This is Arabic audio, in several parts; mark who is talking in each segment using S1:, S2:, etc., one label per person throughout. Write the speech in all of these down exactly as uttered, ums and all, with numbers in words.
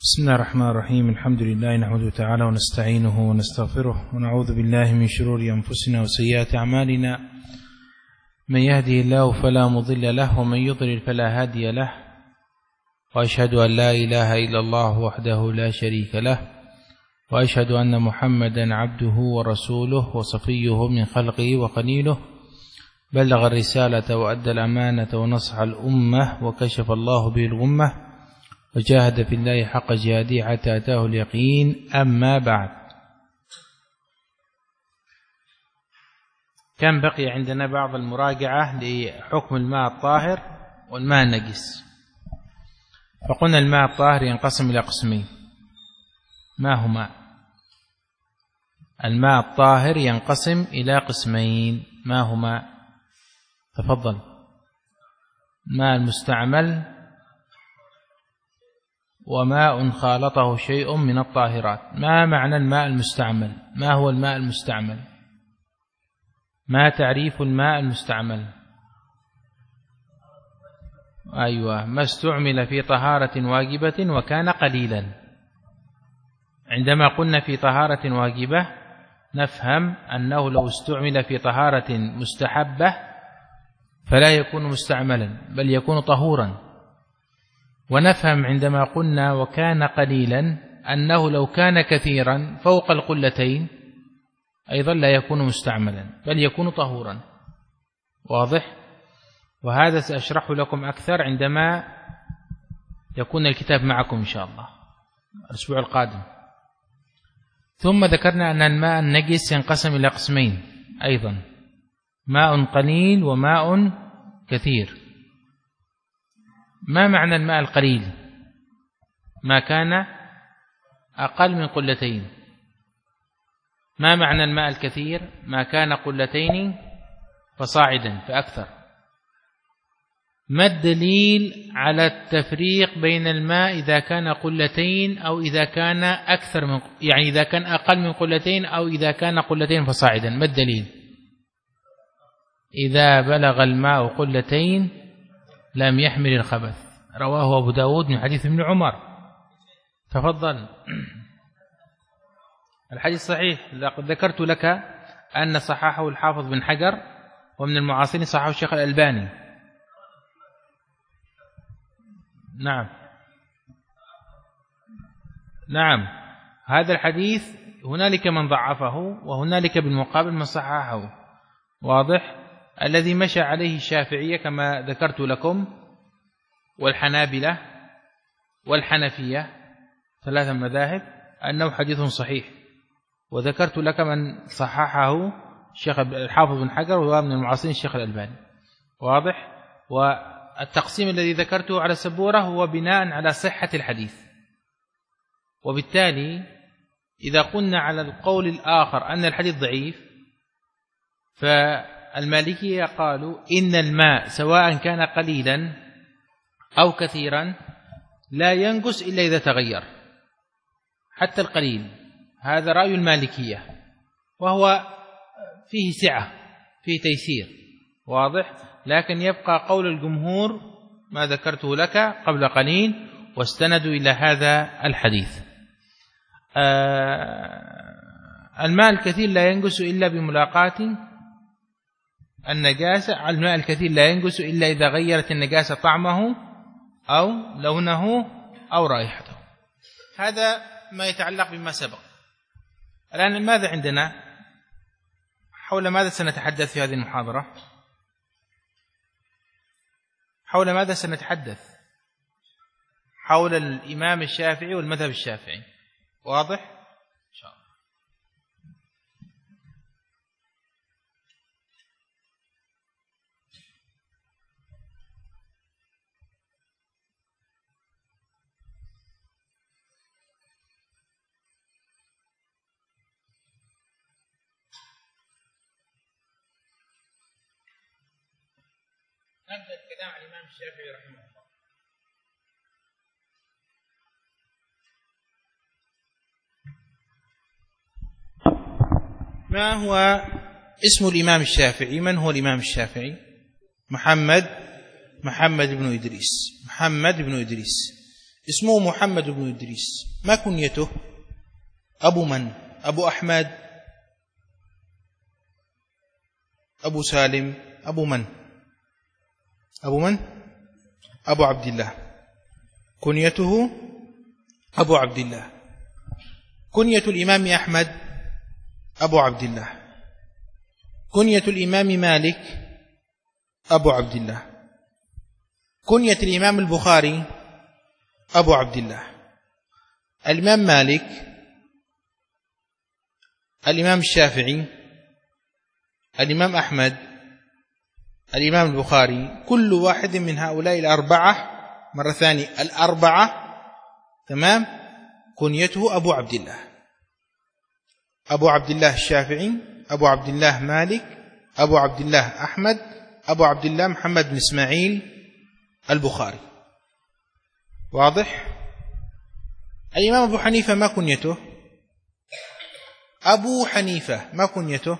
S1: بسم الله الرحمن الرحيم. الحمد لله نحمده تعالى ونستعينه ونستغفره ونعوذ بالله من شرور أنفسنا وسيئات أعمالنا، من يهده الله فلا مضل له ومن يضلل فلا هادي له، وأشهد أن لا إله إلا الله وحده لا شريك له، وأشهد أن محمدا عبده ورسوله وصفيه من خلقه وخليله، بلغ الرسالة وأدى الأمانة ونصح الأمة وكشف الله به الغمة، وجاهد في الله حق جهاده حتى أتاه اليقين. أما بعد، كان بقي عندنا بعض المراجعة لحكم الماء الطاهر والماء النجس. فقلنا الماء الطاهر ينقسم إلى قسمين. ما هما؟ الماء الطاهر ينقسم إلى قسمين. ما هما؟ تفضل. ماء المستعمل وماء خالطه شيء من الطاهرات. ما معنى الماء المستعمل؟ ما هو الماء المستعمل؟ ما تعريف الماء المستعمل؟ أيوة، ما استعمل في طهارة واجبة وكان قليلا. عندما قلنا في طهارة واجبة نفهم أنه لو استعمل في طهارة مستحبة فلا يكون مستعملا بل يكون طهورا. ونفهم عندما قلنا وكان قليلا أنه لو كان كثيرا فوق القلتين أيضا لا يكون مستعملا بل يكون طهورا. واضح؟ وهذا سأشرحه لكم أكثر عندما يكون الكتاب معكم إن شاء الله الأسبوع القادم. ثم ذكرنا أن الماء النجس ينقسم إلى قسمين أيضا، ماء قليل وماء كثير. ما معنى الماء القليل؟ ما كان أقل من قلتين. ما معنى الماء الكثير؟ ما كان قلتين فصاعدا فأكثر. ما الدليل على التفريق بين الماء إذا كان قلتين أو إذا كان أكثر من، يعني إذا كان أقل من قلتين أو إذا كان قلتين فصاعدا؟ ما الدليل؟ إذا بلغ الماء قلتين لم يحمل الخبث. رواه أبو داود من حديث ابن عمر. تفضل. الحديث صحيح. لقد ذكرت لك أن صححه الحافظ بن حجر، ومن المعاصرين صححه الشيخ الألباني. نعم نعم هذا الحديث هنالك من ضعفه وهنالك بالمقابل من صححه. واضح؟ الذي مشى عليه الشافعية كما ذكرت لكم والحنابلة والحنفية ثلاثة مذاهب أنه حديث صحيح، وذكرت لك من صححه الشيخ الحافظ بن حجر وهو من المعاصرين الشيخ الألباني. واضح؟ والتقسيم الذي ذكرته على السبورة هو بناء على صحة الحديث. وبالتالي إذا قلنا على القول الآخر أن الحديث ضعيف، فالمالكية قالوا إن الماء سواء كان قليلا أو كثيرا لا ينقص إلا إذا تغير، حتى القليل. هذا رأي المالكية وهو فيه سعة، فيه تيسير. واضح؟ لكن يبقى قول الجمهور ما ذكرته لك قبل قليل، واستندوا إلى هذا الحديث. آه الماء الكثير لا ينقص إلا بملاقاة النجاسة. الماء الكثير لا ينقص إلا إذا غيرت النجاسة طعمه أو لونه أو رائحته. هذا ما يتعلق بما سبق. الآن ماذا عندنا؟ حول ماذا سنتحدث في هذه المحاضرة؟ حول ماذا سنتحدث؟ حول الإمام الشافعي والمذهب الشافعي. واضح؟ إن شاء الله. نبدأ الكلام عن الإمام الشافعي رحمه الله. ما هو اسم الإمام الشافعي؟ من هو الإمام الشافعي؟ محمد محمد بن إدريس محمد بن إدريس
S2: اسمه محمد بن إدريس، ما كنيته؟ أبو من؟ أبو أحمد، أبو سالم، أبو من؟ أبو من؟ أبو عبد الله. كنيته أبو عبد الله. كنية الإمام أحمد أبو عبد الله. كنية الإمام مالك أبو عبد الله. كنية الإمام البخاري أبو عبد الله. الإمام مالك، الإمام الشافعي، الإمام أحمد، الإمام البخاري، كل واحد من هؤلاء الأربعة، مرة ثانية الأربعة، تمام، كنيته أبو عبد الله. أبو عبد الله الشافعي، أبو عبد الله مالك، أبو عبد الله أحمد، أبو عبد الله محمد بن إسماعيل البخاري. واضح؟ الإمام أبو حنيفة ما كنيته؟ أبو حنيفة ما كنيته؟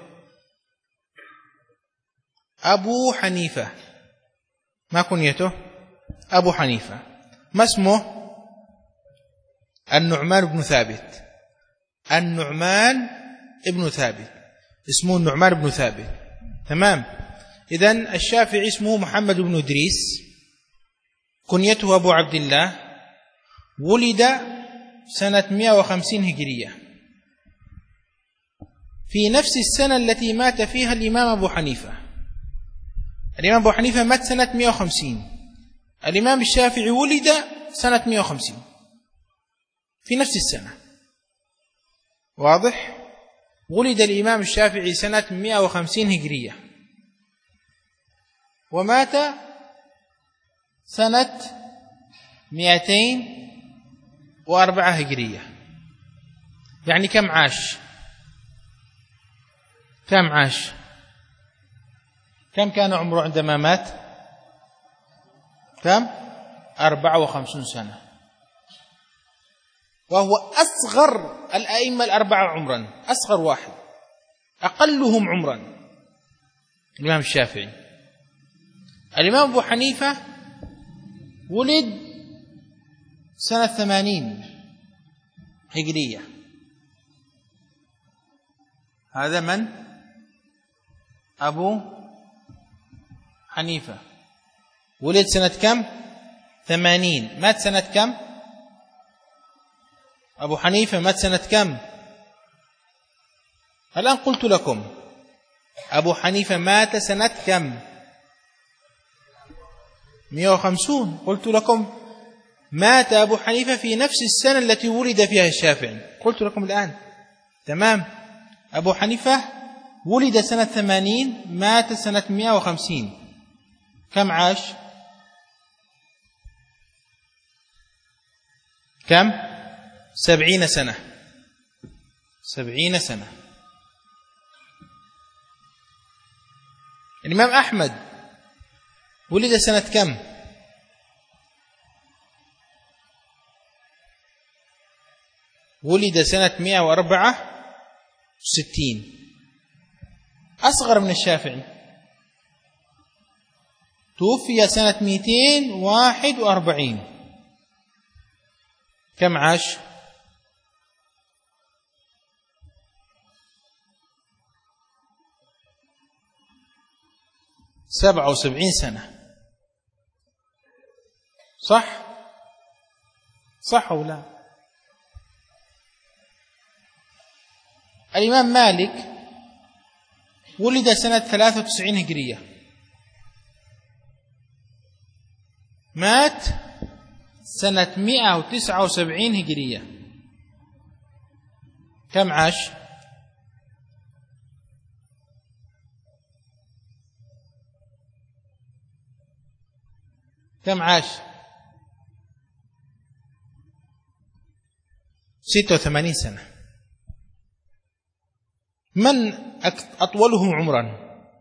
S2: أبو حنيفة ما كنيته؟ أبو حنيفة. ما اسمه؟ النعمان بن ثابت. النعمان ابن ثابت، اسمه النعمان بن ثابت، تمام. إذن الشافعي اسمه محمد بن إدريس، كنيته أبو عبد الله، ولد سنة مئة وخمسين هجرية، في نفس السنة التي مات فيها الإمام أبو حنيفة. الإمام أبو حنيفة مات سنة مئة وخمسين، الإمام الشافعي ولد سنة مئة وخمسين، في نفس السنة. واضح؟ ولد الإمام الشافعي سنة مئة وخمسين هجرية، ومات سنة مئتين وأربعة هجرية. يعني كم عاش؟ كم عاش؟ كم كان عمره عندما مات؟ كم؟ أربعة وخمسون سنة، وهو أصغر الأئمة الأربعة عمرا، أصغر واحد، أقلهم عمرا الإمام الشافعي. الإمام أبو حنيفة ولد سنة ثمانين هجرية. هذا من؟ أبو حنيفة ولد سنة كم؟ ثمانين. مات سنة كم؟ أبو حنيفة مات سنة كم؟ الآن قلت لكم أبو حنيفة مات سنة كم؟ مئة وخمسون. قلت لكم مات أبو حنيفة في نفس السنة التي ولد فيها الشافعي، قلت لكم الآن، تمام. أبو حنيفة ولد سنة ثمانين، مات سنة مئة وخمسين. كم عاش؟ كم؟ سبعين سنة. سبعين سنة. الإمام أحمد ولد سنة كم؟ ولد سنة مئة وأربعة وستين، أصغر من الشافعي. توفي سنة مئتين وواحد وأربعين. كم عاش؟ سبعة وسبعين سنة. صح؟ صح أو لا؟ الإمام مالك ولد سنة ثلاثة وتسعين هجرية، مات سنة مئة وتسعة وسبعين هجرية. كم عاش؟ كم عاش؟ ستة وثمانين سنة. من أطولهم عمرا؟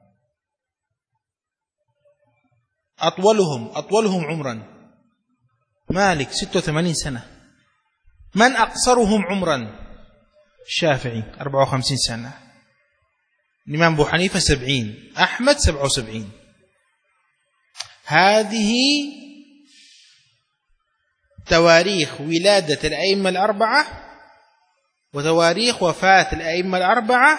S2: أطولهم أطولهم عمرا مالك ستة وثمانين سنة. من أقصرهم عمرا؟ الشافعي أربعة وخمسين سنة. الإمام أبو حنيفة سبعين. أحمد سبعة وسبعين. هذه تواريخ ولادة الأئمة الأربعة وتواريخ وفاة الأئمة الأربعة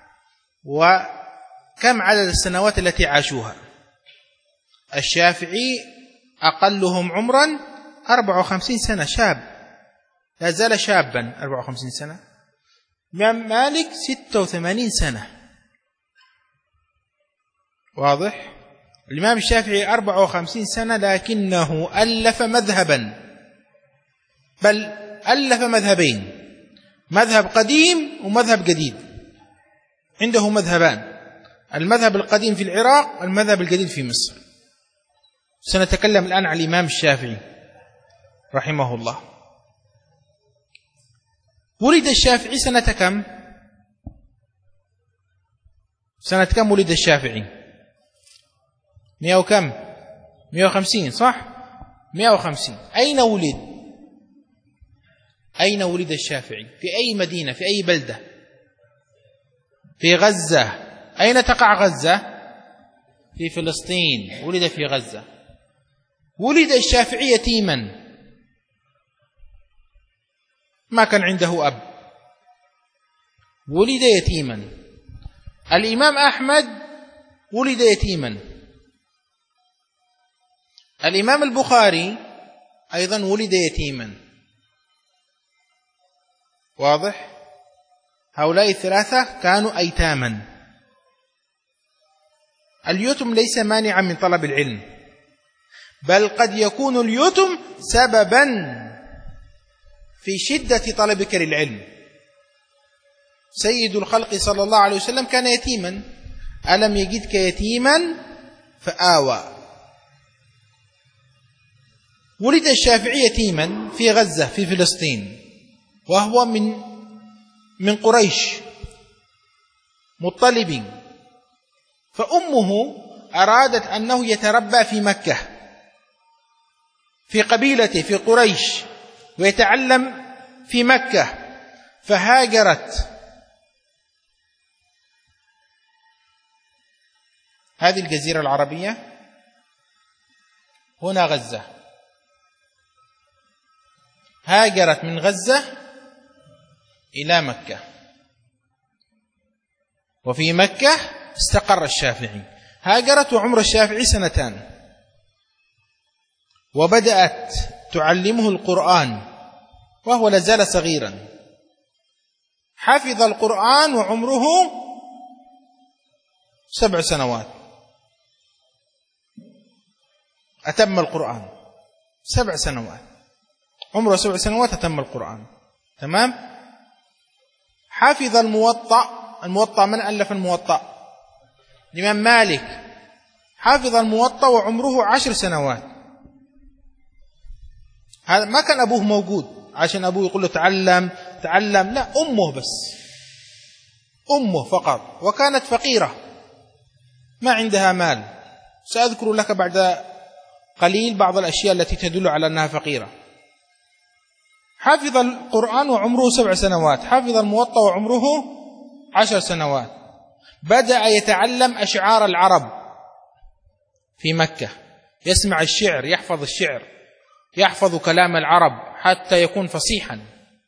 S2: وكم عدد السنوات التي عاشوها. الشافعي أقلهم عمرا أربع وخمسين سنة، شاب لا زال شابا أربع وخمسين سنة. الإمام مالك ستة وثمانين سنة، واضح؟ الإمام الشافعي أربع وخمسين سنة لكنه ألف مذهبا، بل ألف مذهبين، مذهب قديم ومذهب جديد. عنده مذهبان، المذهب القديم في العراق والمذهب الجديد في مصر. سنتكلم الآن عن الإمام الشافعي رحمه الله. ولد الشافعي سنة كم؟ سنة كم ولد الشافعي؟ مئة وكم؟ مئة وخمسين، صح؟ مئة وخمسين. أين ولد؟ أين ولد الشافعي؟ في أي مدينة؟ في أي بلدة؟ في غزة. أين تقع غزة؟ في فلسطين. ولد في غزة. ولد الشافعي يتيما، ما كان عنده أب، ولد يتيما. الإمام أحمد ولد يتيما. الإمام البخاري أيضا ولد يتيما، واضح؟ هؤلاء الثلاثة كانوا أيتاما. اليتم ليس مانعا من طلب العلم، بل قد يكون اليتم سببا في شدة طلبك للعلم. سيد الخلق صلى الله عليه وسلم كان يتيما، ألم يجدك يتيما فآوى. ولد الشافعي يتيما في غزة في فلسطين، وهو من من قريش مطلب، فأمه أرادت أنه يتربى في مكة في قبيلته في قريش ويتعلم في مكة، فهاجرت. هذه الجزيرة العربية، هنا غزة، هاجرت من غزة إلى مكة، وفي مكة استقر الشافعي. هاجرت وعمر الشافعي سنتان، وبدأت تعلمه القرآن وهو لازال صغيرا. حفظ القرآن وعمره سبع سنوات، أتم القرآن سبع سنوات، عمره سبع سنوات أتم القرآن، تمام. حفظ الموطأ. الموطأ من ألف الموطأ؟ الإمام مالك. حفظ الموطأ وعمره عشر سنوات. هذا ما كان أبوه موجود عشان أبوه يقول له تعلم تعلم، لا، أمه بس، أمه فقط، وكانت فقيرة ما عندها مال. سأذكر لك بعد قليل بعض الأشياء التي تدل على أنها فقيرة. حفظ القرآن وعمره سبع سنوات، حفظ الموطأ وعمره عشر سنوات. بدأ يتعلم أشعار العرب في مكة، يسمع الشعر، يحفظ الشعر، يحفظ كلام العرب حتى يكون فصيحا.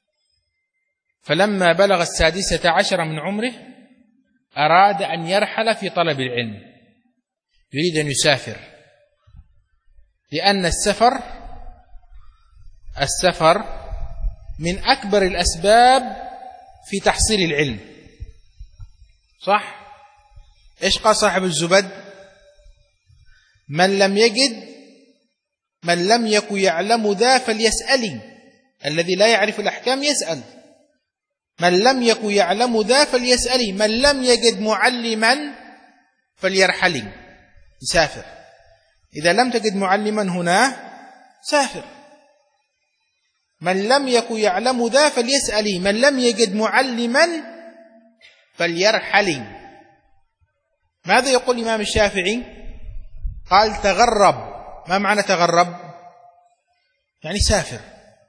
S2: فلما بلغ السادسة عشر من عمره أراد أن يرحل في طلب العلم، يريد أن يسافر، لأن السفر السفر من أكبر الأسباب في تحصيل العلم، صح؟ إيش قال صاحب الزبد؟ من لم يجد من لم يكن يعلم ذا فليسأل. الذي لا يعرف الأحكام يسأل. من لم يكن يعلم ذا فليسأل، من لم يجد معلما فليرحل، يسافر. إذا لم تجد معلما هنا سافر. من لم يكن يعلم ذا فليسأل، من لم يجد معلما فليرحل. ماذا يقول الإمام الشافعي؟ قال تغرب. ما معنى تغرب؟ يعني سافر،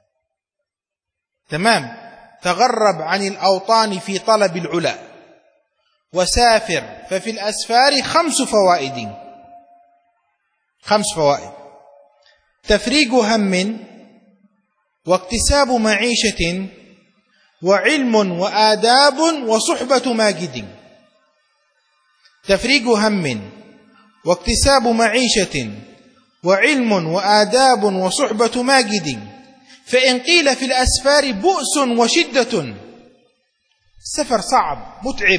S2: تمام. تغرب عن الأوطان في طلب العلا وسافر، ففي الأسفار خمس فوائد. خمس فوائد: تفريج هم واكتساب معيشة وعلم وآداب وصحبة ماجد. تفريج هم واكتساب معيشة وعلم وآداب وصحبة ماجد. فإن قيل في الأسفار بؤس وشدة، السفر صعب متعب.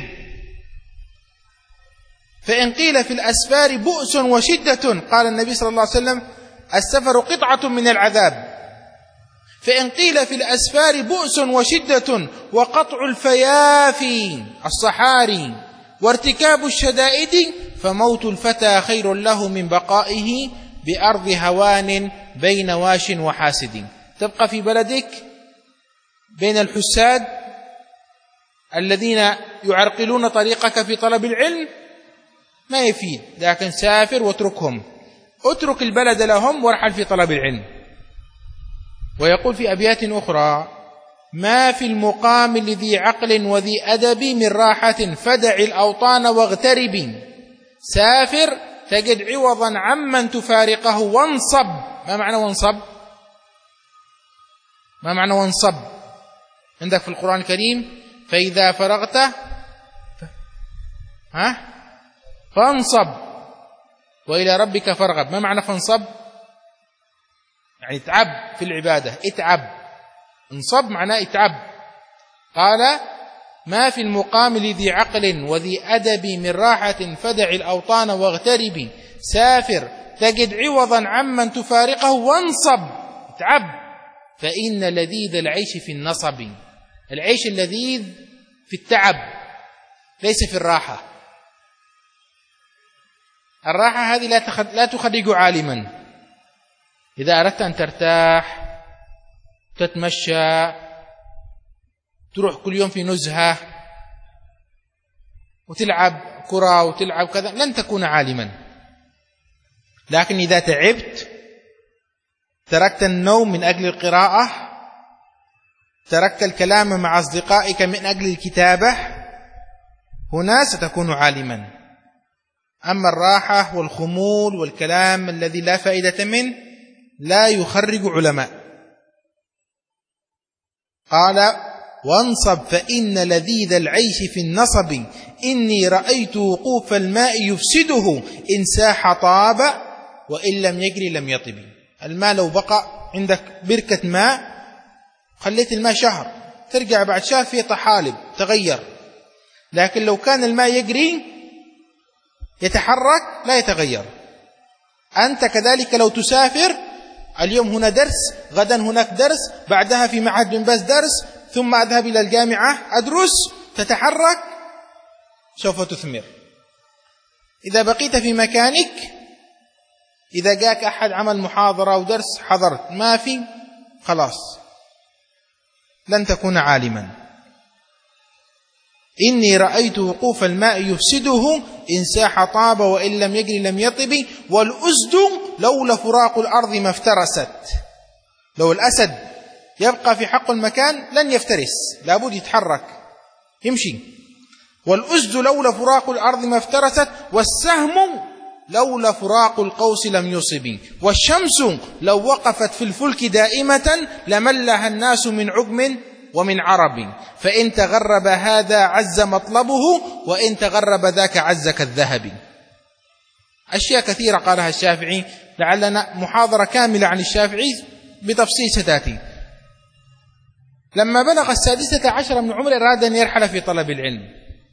S2: فإن قيل في الأسفار بؤس وشدة، قال النبي صلى الله عليه وسلم: السفر قطعة من العذاب. فإن قيل في الأسفار بؤس وشدة وقطع الفيافي الصحاري وارتكاب الشدائد، فموت الفتى خير له من بقائه بأرض هوان بين واش وحاسد. تبقى في بلدك بين الحساد الذين يعرقلون طريقك في طلب العلم ما يفيد، لكن سافر واتركهم، اترك البلد لهم وارحل في طلب العلم. ويقول في أبيات أخرى: ما في المقام لذي عقل وذي أدب من راحة فدع الأوطان واغترب. سافر تجد عوضا عمن تفارقه وانصب. ما معنى وانصب؟ ما معنى وانصب عندك في القرآن الكريم؟ فإذا فرغت ها فانصب وإلى ربك فارغب. ما معنى فانصب؟ يعني اتعب في العبادة، اتعب. انصب معناه اتعب. قال: ما في المقام لذي عقل وذي أدب من راحة فدع الأوطان واغترب. سافر تجد عوضا عمن تفارقه وانصب، اتعب. فإن لذيذ العيش في النصب. العيش اللذيذ في التعب ليس في الراحة. الراحة هذه لا تخرج عالما. إذا أردت أن ترتاح تتمشى، تروح كل يوم في نزهة وتلعب كرة وتلعب كذا، لن تكون عالما. لكن إذا تعبت، تركت النوم من أجل القراءة، تركت الكلام مع أصدقائك من أجل الكتابة، هنا ستكون عالما. أما الراحة والخمول والكلام الذي لا فائدة منه لا يخرج علماء. قال: وانصب فإن لذيذ العيش في النصب. إني رأيت وقوف الماء يفسده إن ساح طاب وإن لم يجري لم يطب. الماء لو بقى عندك بركة ماء خليت الماء شهر، ترجع بعد شهر فيه طحالب تغير. لكن لو كان الماء يجري يتحرك لا يتغير. أنت كذلك لو تسافر، اليوم هنا درس، غدا هناك درس، بعدها في معهد بن باز درس، ثم أذهب إلى الجامعة أدرس، تتحرك سوف تثمر. إذا بقيت في مكانك، إذا جاءك أحد عمل محاضرة ودرس حضرت، ما في، خلاص لن تكون عالما. إني رأيت وقوف الماء يفسده إن ساح طاب وإن لم يجري لم يطب. والأسد لولا فراق الأرض ما افترست. لو الأسد يبقى في حق المكان لن يفترس، لابد يتحرك يمشي. والأسد لولا فراق الأرض ما افترست. والسهم لولا فراق القوس لم يصب. والشمس لو وقفت في الفلك دائمة لملها الناس من عجم ومن عرب. فإن تغرب هذا عز مطلبه وإن تغرب ذاك عز كالذهب. أشياء كثيرة قالها الشافعي، لعلنا محاضرة كاملة عن الشافعي بتفصيل ستاتي. لما بلغ السادسة عشر من عمره أراد أن يرحل في طلب العلم،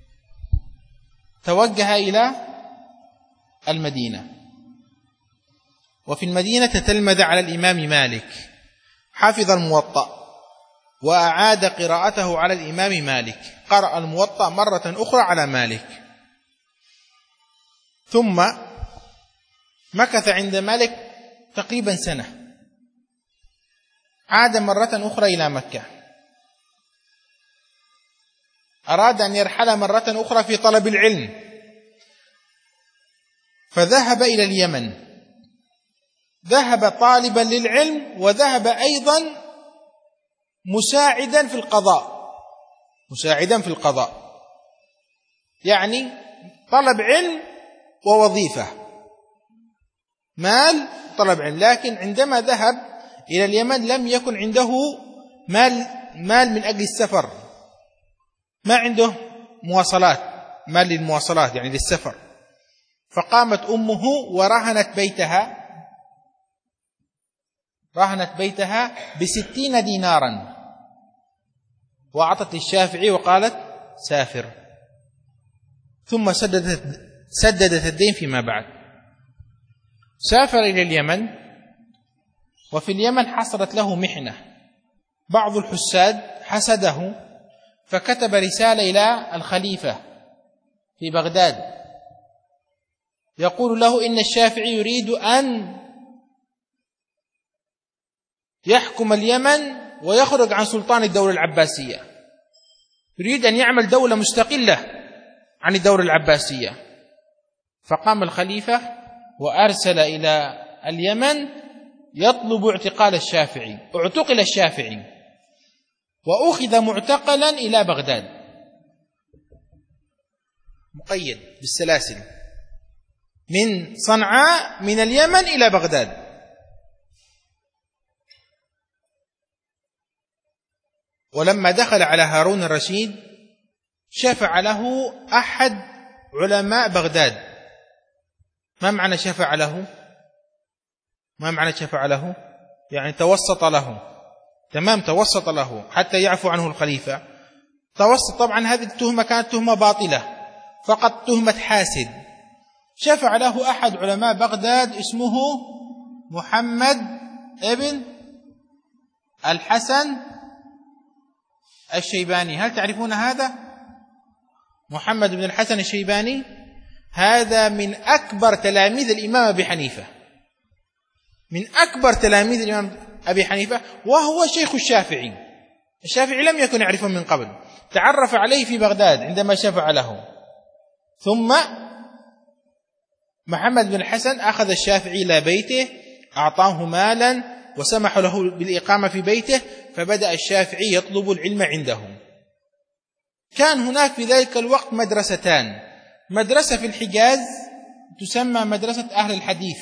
S2: توجه إلى المدينة. وفي المدينة تتلمذ على الإمام مالك، حافظ الموطأ وأعاد قراءته على الإمام مالك، قرأ الموطأ مرة أخرى على مالك. ثم مكث عند مالك تقريبا سنة، عاد مرة أخرى إلى مكة، أراد أن يرحل مرة أخرى في طلب العلم، فذهب إلى اليمن، ذهب طالبا للعلم وذهب أيضا مساعدا في القضاء، مساعدا في القضاء يعني طلب علم ووظيفة، مال طلب علم. لكن عندما ذهب إلى اليمن لم يكن عنده مال مال من أجل السفر، ما عنده مواصلات، مال للمواصلات يعني للسفر، فقامت أمه ورهنت بيتها رهنت بيتها بستين دينارا وأعطت للشافعي وقالت سافر، ثم سددت سددت الدين فيما بعد. سافر إلى اليمن، وفي اليمن حصلت له محنة، بعض الحساد حسده فكتب رسالة إلى الخليفة في بغداد يقول له إن الشافعي يريد أن يحكم اليمن ويخرج عن سلطان الدولة العباسية، يريد أن يعمل دولة مستقلة عن الدولة العباسية. فقام الخليفة وأرسل إلى اليمن يطلب اعتقال الشافعي، اعتقل الشافعي وأخذ معتقلا إلى بغداد مقيد بالسلاسل من صنعاء من اليمن إلى بغداد. ولما دخل على هارون الرشيد شفع له أحد علماء بغداد. ما معنى شفع له؟ ما معنى شفع له؟ يعني توسط له، تمام، توسط له حتى يعفو عنه الخليفة. توسط، طبعا هذه التهمة كانت تهمة باطلة، فقط تهمة حاسد. شفع له أحد علماء بغداد اسمه محمد ابن الحسن الشيباني. هل تعرفون هذا؟ محمد بن الحسن الشيباني هذا من أكبر تلاميذ الإمام أبي حنيفة، من أكبر تلاميذ الإمام أبي حنيفة، وهو شيخ الشافعي. الشافعي لم يكن يعرفه من قبل، تعرف عليه في بغداد عندما شفع له. ثم محمد بن الحسن أخذ الشافعي إلى بيته، أعطاه مالا وسمح له بالإقامة في بيته، فبدأ الشافعي يطلب العلم عنده. كان هناك في ذلك الوقت مدرستان، مدرسة في الحجاز تسمى مدرسة أهل الحديث،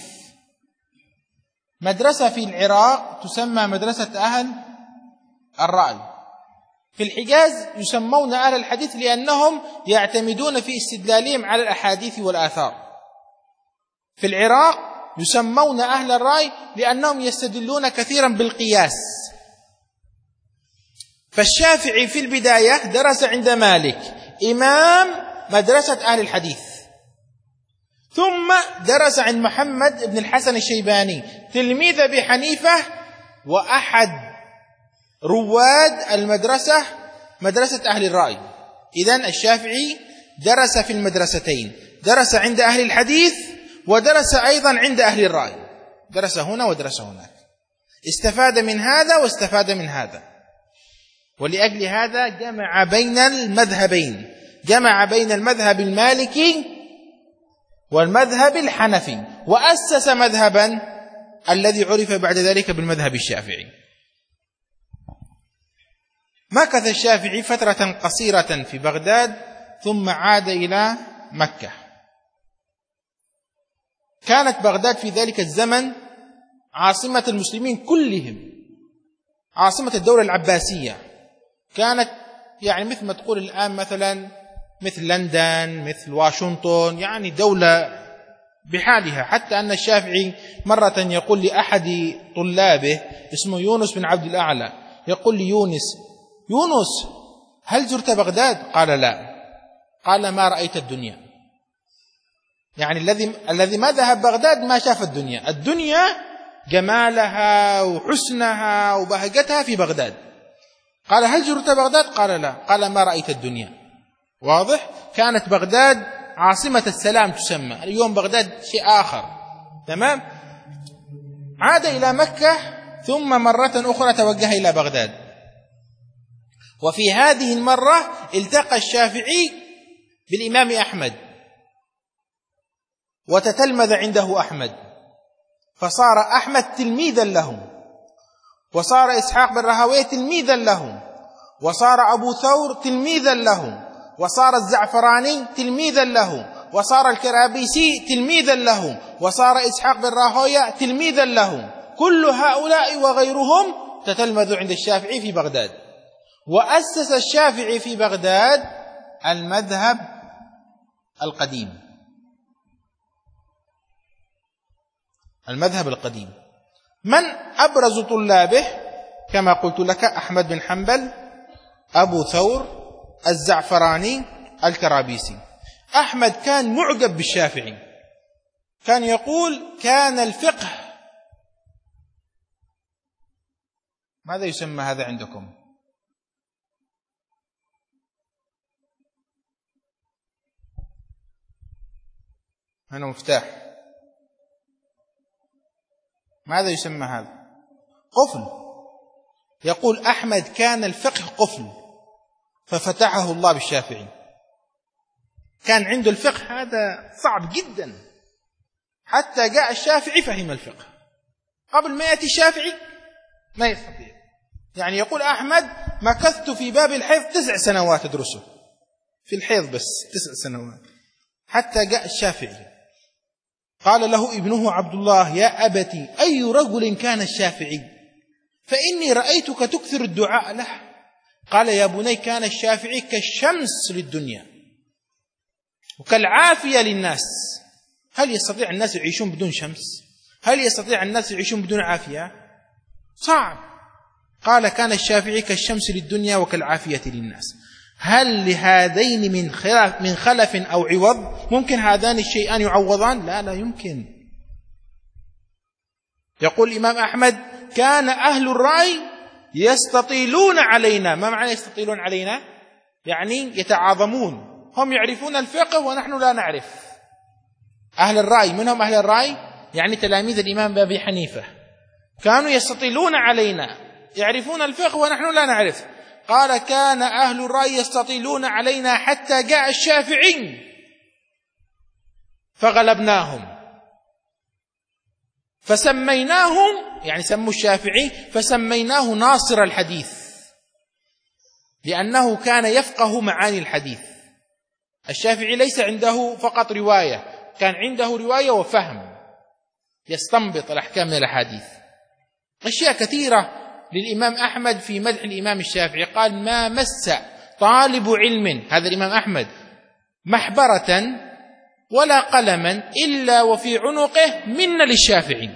S2: مدرسة في العراق تسمى مدرسة أهل الرأي. في الحجاز يسمون أهل الحديث لأنهم يعتمدون في استدلالهم على الأحاديث والآثار. في العراق يسمون أهل الرأي لأنهم يستدلون كثيرا بالقياس. فالشافعي في البداية درس عند مالك إمام مدرسة أهل الحديث، ثم درس عند محمد بن الحسن الشيباني تلميذ أبي حنيفة وأحد رواد المدرسة مدرسة أهل الرأي. إذن الشافعي درس في المدرستين، درس عند أهل الحديث ودرس أيضا عند أهل الرأي، درس هنا ودرس هناك، استفاد من هذا واستفاد من هذا. ولأجل هذا جمع بين المذهبين، جمع بين المذهب المالكي والمذهب الحنفي، وأسس مذهبا الذي عرف بعد ذلك بالمذهب الشافعي. مكث الشافعي فترة قصيرة في بغداد ثم عاد إلى مكة. كانت بغداد في ذلك الزمن عاصمة المسلمين كلهم، عاصمة الدولة العباسية، كانت يعني مثل ما تقول الآن مثلا مثل لندن، مثل واشنطن، يعني دولة بحالها. حتى أن الشافعي مرة يقول لأحد طلابه اسمه يونس بن عبد الأعلى، يقول لي يونس يونس هل زرت بغداد؟ قال لا. قال ما رأيت الدنيا، يعني الذي الذي ما ذهب بغداد ما شاف الدنيا، الدنيا جمالها وحسنها وبهجتها في بغداد. قال هل زرت بغداد؟ قال لا. قال ما رأيت الدنيا. واضح؟ كانت بغداد عاصمة السلام تسمى، اليوم بغداد شيء آخر، تمام؟ عاد إلى مكة ثم مرة أخرى توجه إلى بغداد. وفي هذه المرة التقى الشافعي بالإمام أحمد وتتلمذ عنده أحمد، فصار أحمد تلميذا له، وصار إسحاق بن راهويه تلميذا له، وصار أبو ثور تلميذا له، وصار الزعفراني تلميذا له، وصار الكرابيسي تلميذا له، وصار إسحاق بن راهويه تلميذا له، كل هؤلاء وغيرهم تتلمذ عند الشافعي في بغداد. وأسس الشافعي في بغداد المذهب القديم، المذهب القديم. من أبرز طلابه؟ كما قلت لك أحمد بن حنبل، أبو ثور، الزعفراني، الكرابيسي. أحمد كان معجب بالشافعي، كان يقول كان الفقه، ماذا يسمى هذا عندكم؟ هنا مفتاح، ماذا يسمى هذا؟ قفل. يقول أحمد كان الفقه قفل ففتحه الله بالشافعي. كان عنده الفقه هذا صعب جدا، حتى جاء الشافعي فهم الفقه. قبل ما يأتي الشافعي ما يستطيع. يعني يقول أحمد مكثت في باب الحيض تسع سنوات أدرسه، في الحيض بس تسع سنوات، حتى جاء الشافعي. قال له ابنه عبد الله يا أبتي أي رجل كان الشافعي؟ فإني رأيتك تكثر الدعاء له. قال يا بني كان الشافعي كالشمس للدنيا وكالعافية للناس. هل يستطيع الناس يعيشون بدون شمس؟ هل يستطيع الناس يعيشون بدون عافية؟ صعب. قال كان الشافعي كالشمس للدنيا وكالعافية للناس. هل لهذين من خلف, من خلف أو عوض؟ ممكن هذان الشيئان يعوضان؟ لا لا يمكن. يقول الإمام أحمد كان أهل الرأي يستطيلون علينا. ما معنى يستطيلون علينا؟ يعني يتعاظمون، هم يعرفون الفقه ونحن لا نعرف. أهل الرأي، من هم أهل الرأي؟ يعني تلاميذ الإمام أبي حنيفة، كانوا يستطيلون علينا، يعرفون الفقه ونحن لا نعرف. قال كان أهل الرأي يستطيلون علينا حتى جاء الشافعي فغلبناهم فسميناهم، يعني سموا الشافعي فسميناه ناصر الحديث، لأنه كان يفقه معاني الحديث. الشافعي ليس عنده فقط رواية، كان عنده رواية وفهم، يستنبط الأحكام من الأحاديث. أشياء كثيرة للإمام أحمد في مدح الإمام الشافعي. قال ما مس طالب علم، هذا الإمام أحمد، محبرة ولا قلما إلا وفي عنقه من للشافعي.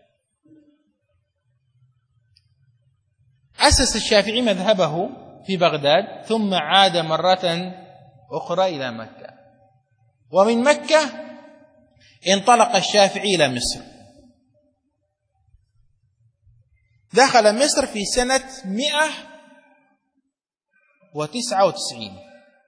S2: أسس الشافعي مذهبه في بغداد، ثم عاد مرة أخرى إلى مكة، ومن مكة انطلق الشافعي إلى مصر. دخل مصر في سنة مئة وتسعة وتسعين،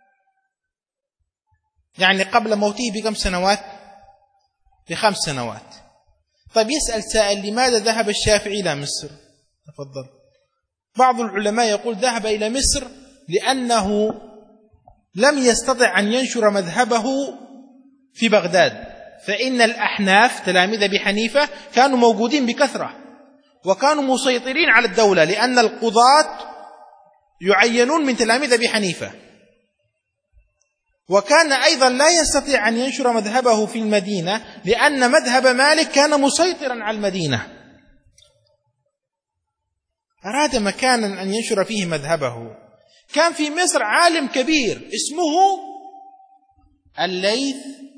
S2: يعني قبل موته بكم سنوات؟ بخمس سنوات. طيب يسأل سائل لماذا ذهب الشافعي إلى مصر؟ تفضل. بعض العلماء يقول ذهب إلى مصر لأنه لم يستطع أن ينشر مذهبه في بغداد، فإن الأحناف تلاميذ أبي حنيفة كانوا موجودين بكثرة وكانوا مسيطرين على الدولة، لأن القضاة يعينون من تلاميذ أبي حنيفة. وكان أيضا لا يستطيع أن ينشر مذهبه في المدينة لأن مذهب مالك كان مسيطرا على المدينة. أراد مكانا أن ينشر فيه مذهبه. كان في مصر عالم كبير اسمه الليث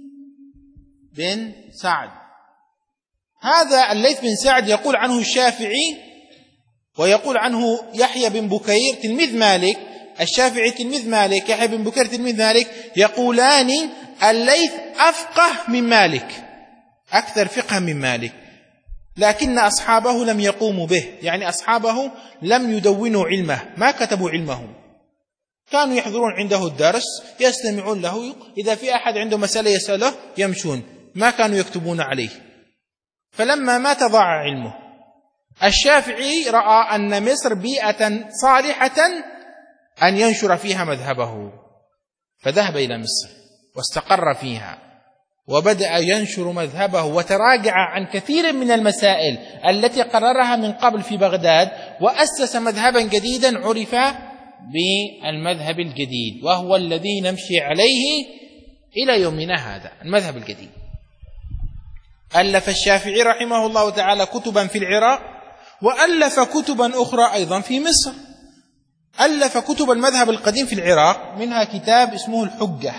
S2: بن سعد. هذا الليث بن سعد يقول عنه الشافعي ويقول عنه يحيى بن بكير تلميذ مالك، الشافعي تلميذ مالك، يحيى بن بكير تلميذ مالك، يقولان الليث أفقه من مالك، أكثر فقها من مالك، لكن أصحابه لم يقوموا به، يعني أصحابه لم يدونوا علمه، ما كتبوا علمه، كانوا يحضرون عنده الدرس يستمعون له، إذا في أحد عنده مسألة يسأله يمشون، ما كانوا يكتبون عليه. فلما مات ضاع علمه. الشافعي رأى أن مصر بيئة صالحة أن ينشر فيها مذهبه، فذهب إلى مصر واستقر فيها وبدأ ينشر مذهبه، وتراجع عن كثير من المسائل التي قررها من قبل في بغداد، وأسس مذهبا جديدا عرف بالمذهب الجديد، وهو الذي نمشي عليه إلى يومنا هذا، المذهب الجديد. ألف الشافعي رحمه الله تعالى كتبا في العراق، وألف كتبا أخرى أيضا في مصر. ألف كتب المذهب القديم في العراق، منها كتاب اسمه الحجة،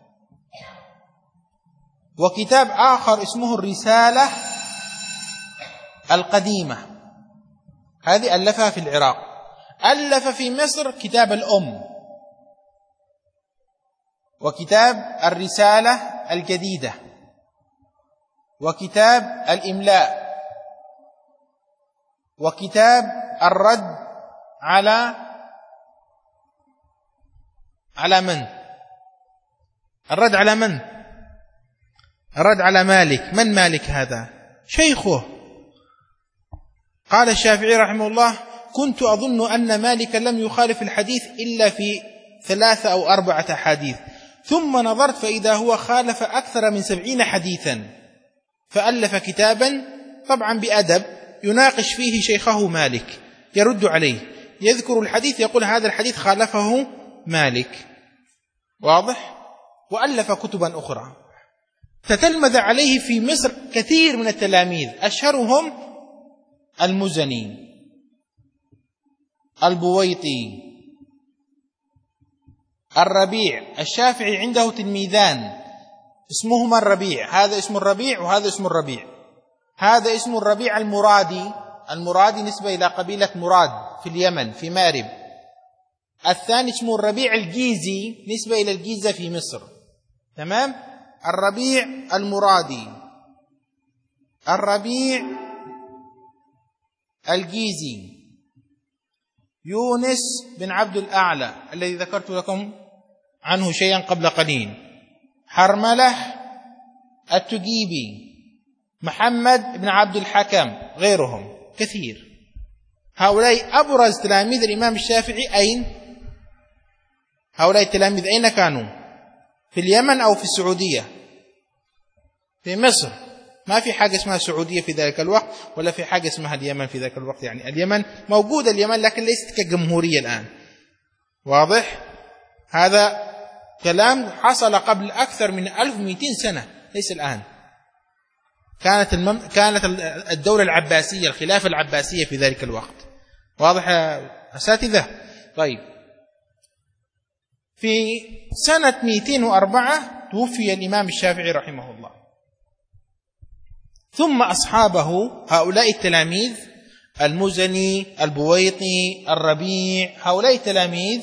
S2: وكتاب آخر اسمه الرسالة القديمة، هذه ألفها في العراق. ألف في مصر كتاب الأم، وكتاب الرسالة الجديدة، وكتاب الإملاء، وكتاب الرد على على من؟ الرد على من؟ الرد على مالك. من مالك هذا؟ شيخه. قال الشافعي رحمه الله: كنت أظن أن مالكا لم يخالف الحديث إلا في ثلاثة أو أربعة أحاديث، ثم نظرت فإذا هو خالف أكثر من سبعين حديثا، فألف كتابا طبعا بأدب يناقش فيه شيخه مالك، يرد عليه، يذكر الحديث، يقول هذا الحديث خالفه مالك. واضح؟ وألف كتبا أخرى. تتلمذ عليه في مصر كثير من التلاميذ، أشهرهم المزني، البويطي، الربيع. الشافعي عنده تلميذان اسمهما الربيع، هذا اسم الربيع وهذا اسم الربيع. هذا اسم الربيع المرادي، المرادي نسبة إلى قبيلة مراد في اليمن في مارب. الثاني اسمه الربيع الجيزي نسبة إلى الجيزة في مصر. تمام؟ الربيع المرادي، الربيع الجيزي، يونس بن عبد الأعلى الذي ذكرت لكم عنه شيئا قبل قليل، حرملة التجيبي، محمد بن عبد الحكم، غيرهم كثير. هؤلاء أبرز تلاميذ الإمام الشافعي. أين؟ هؤلاء التلاميذ أين كانوا؟ في اليمن أو في السعودية؟ في مصر. ما في حاجة اسمها السعودية في ذلك الوقت، ولا في حاجة اسمها اليمن في ذلك الوقت. يعني اليمن موجودة اليمن، لكن ليست كجمهورية الآن. واضح؟ هذا كلام حصل قبل أكثر من ألف ومئتين سنة، ليس الآن. كانت المم... كانت الدولة العباسية، الخلافة العباسية في ذلك الوقت. واضح يا أساتذة؟ طيب، في سنة مئتين وأربعة توفي الإمام الشافعي رحمه الله. ثم أصحابه هؤلاء التلاميذ، المزني، البويطي، الربيع، هؤلاء التلاميذ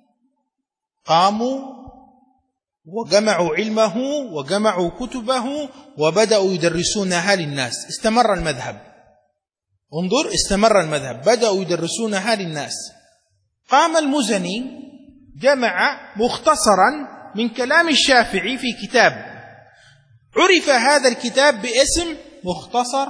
S2: قاموا وجمعوا علمه وجمعوا كتبه وبدأوا يدرسونها للناس. استمر المذهب، انظر، استمر المذهب، بدأوا يدرسونها للناس. قام المزني جمع مختصرا من كلام الشافعي في كتاب، عرف هذا الكتاب باسم مختصر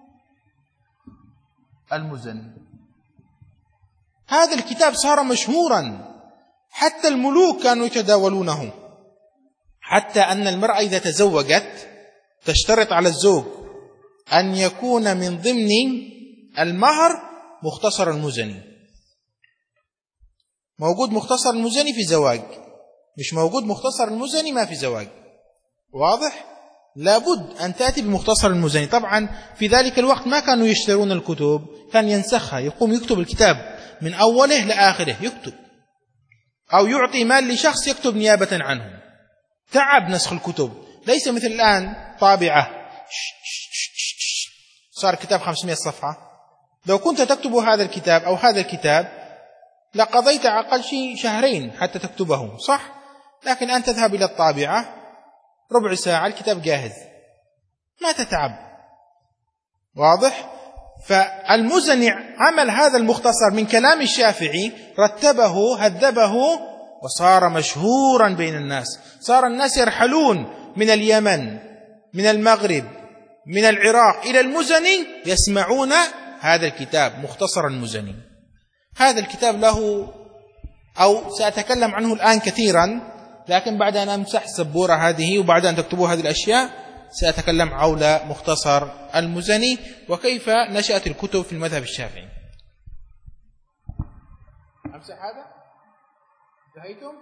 S2: المزني. هذا الكتاب صار مشهورا، حتى الملوك كانوا يتداولونه، حتى أن المرأة إذا تزوجت تشترط على الزوج أن يكون من ضمن المهر مختصر المزني. موجود مختصر المزني في زواج، مش موجود مختصر المزني ما في زواج. واضح؟ لابد أن تأتي بمختصر المزني. طبعا في ذلك الوقت ما كانوا يشترون الكتب، كان ينسخها، يقوم يكتب الكتاب من أوله لآخره، يكتب، أو يعطي مال لشخص يكتب نيابة عنه. تعب نسخ الكتب، ليس مثل الآن طابعة صار كتاب خمسمائة صفحة. لو كنت تكتب هذا الكتاب أو هذا الكتاب لقضيت أقل شيء شهرين حتى تكتبه، صح؟ لكن أن تذهب إلى الطابعة ربع ساعة الكتاب جاهز، ما تتعب. واضح؟ فالمزني عمل هذا المختصر من كلام الشافعي، رتبه، هذبه، وصار مشهورا بين الناس. صار الناس يرحلون من اليمن، من المغرب، من العراق إلى المزني يسمعون هذا الكتاب مختصر المزني. هذا الكتاب له، أو سأتكلم عنه الآن كثيرا، لكن بعد أن أمسح السبورة هذه وبعد أن تكتبوا هذه الأشياء سأتكلم حول مختصر المزني وكيف نشأت الكتب في المذهب الشافعي. أمسح هذا؟ انتهيتم؟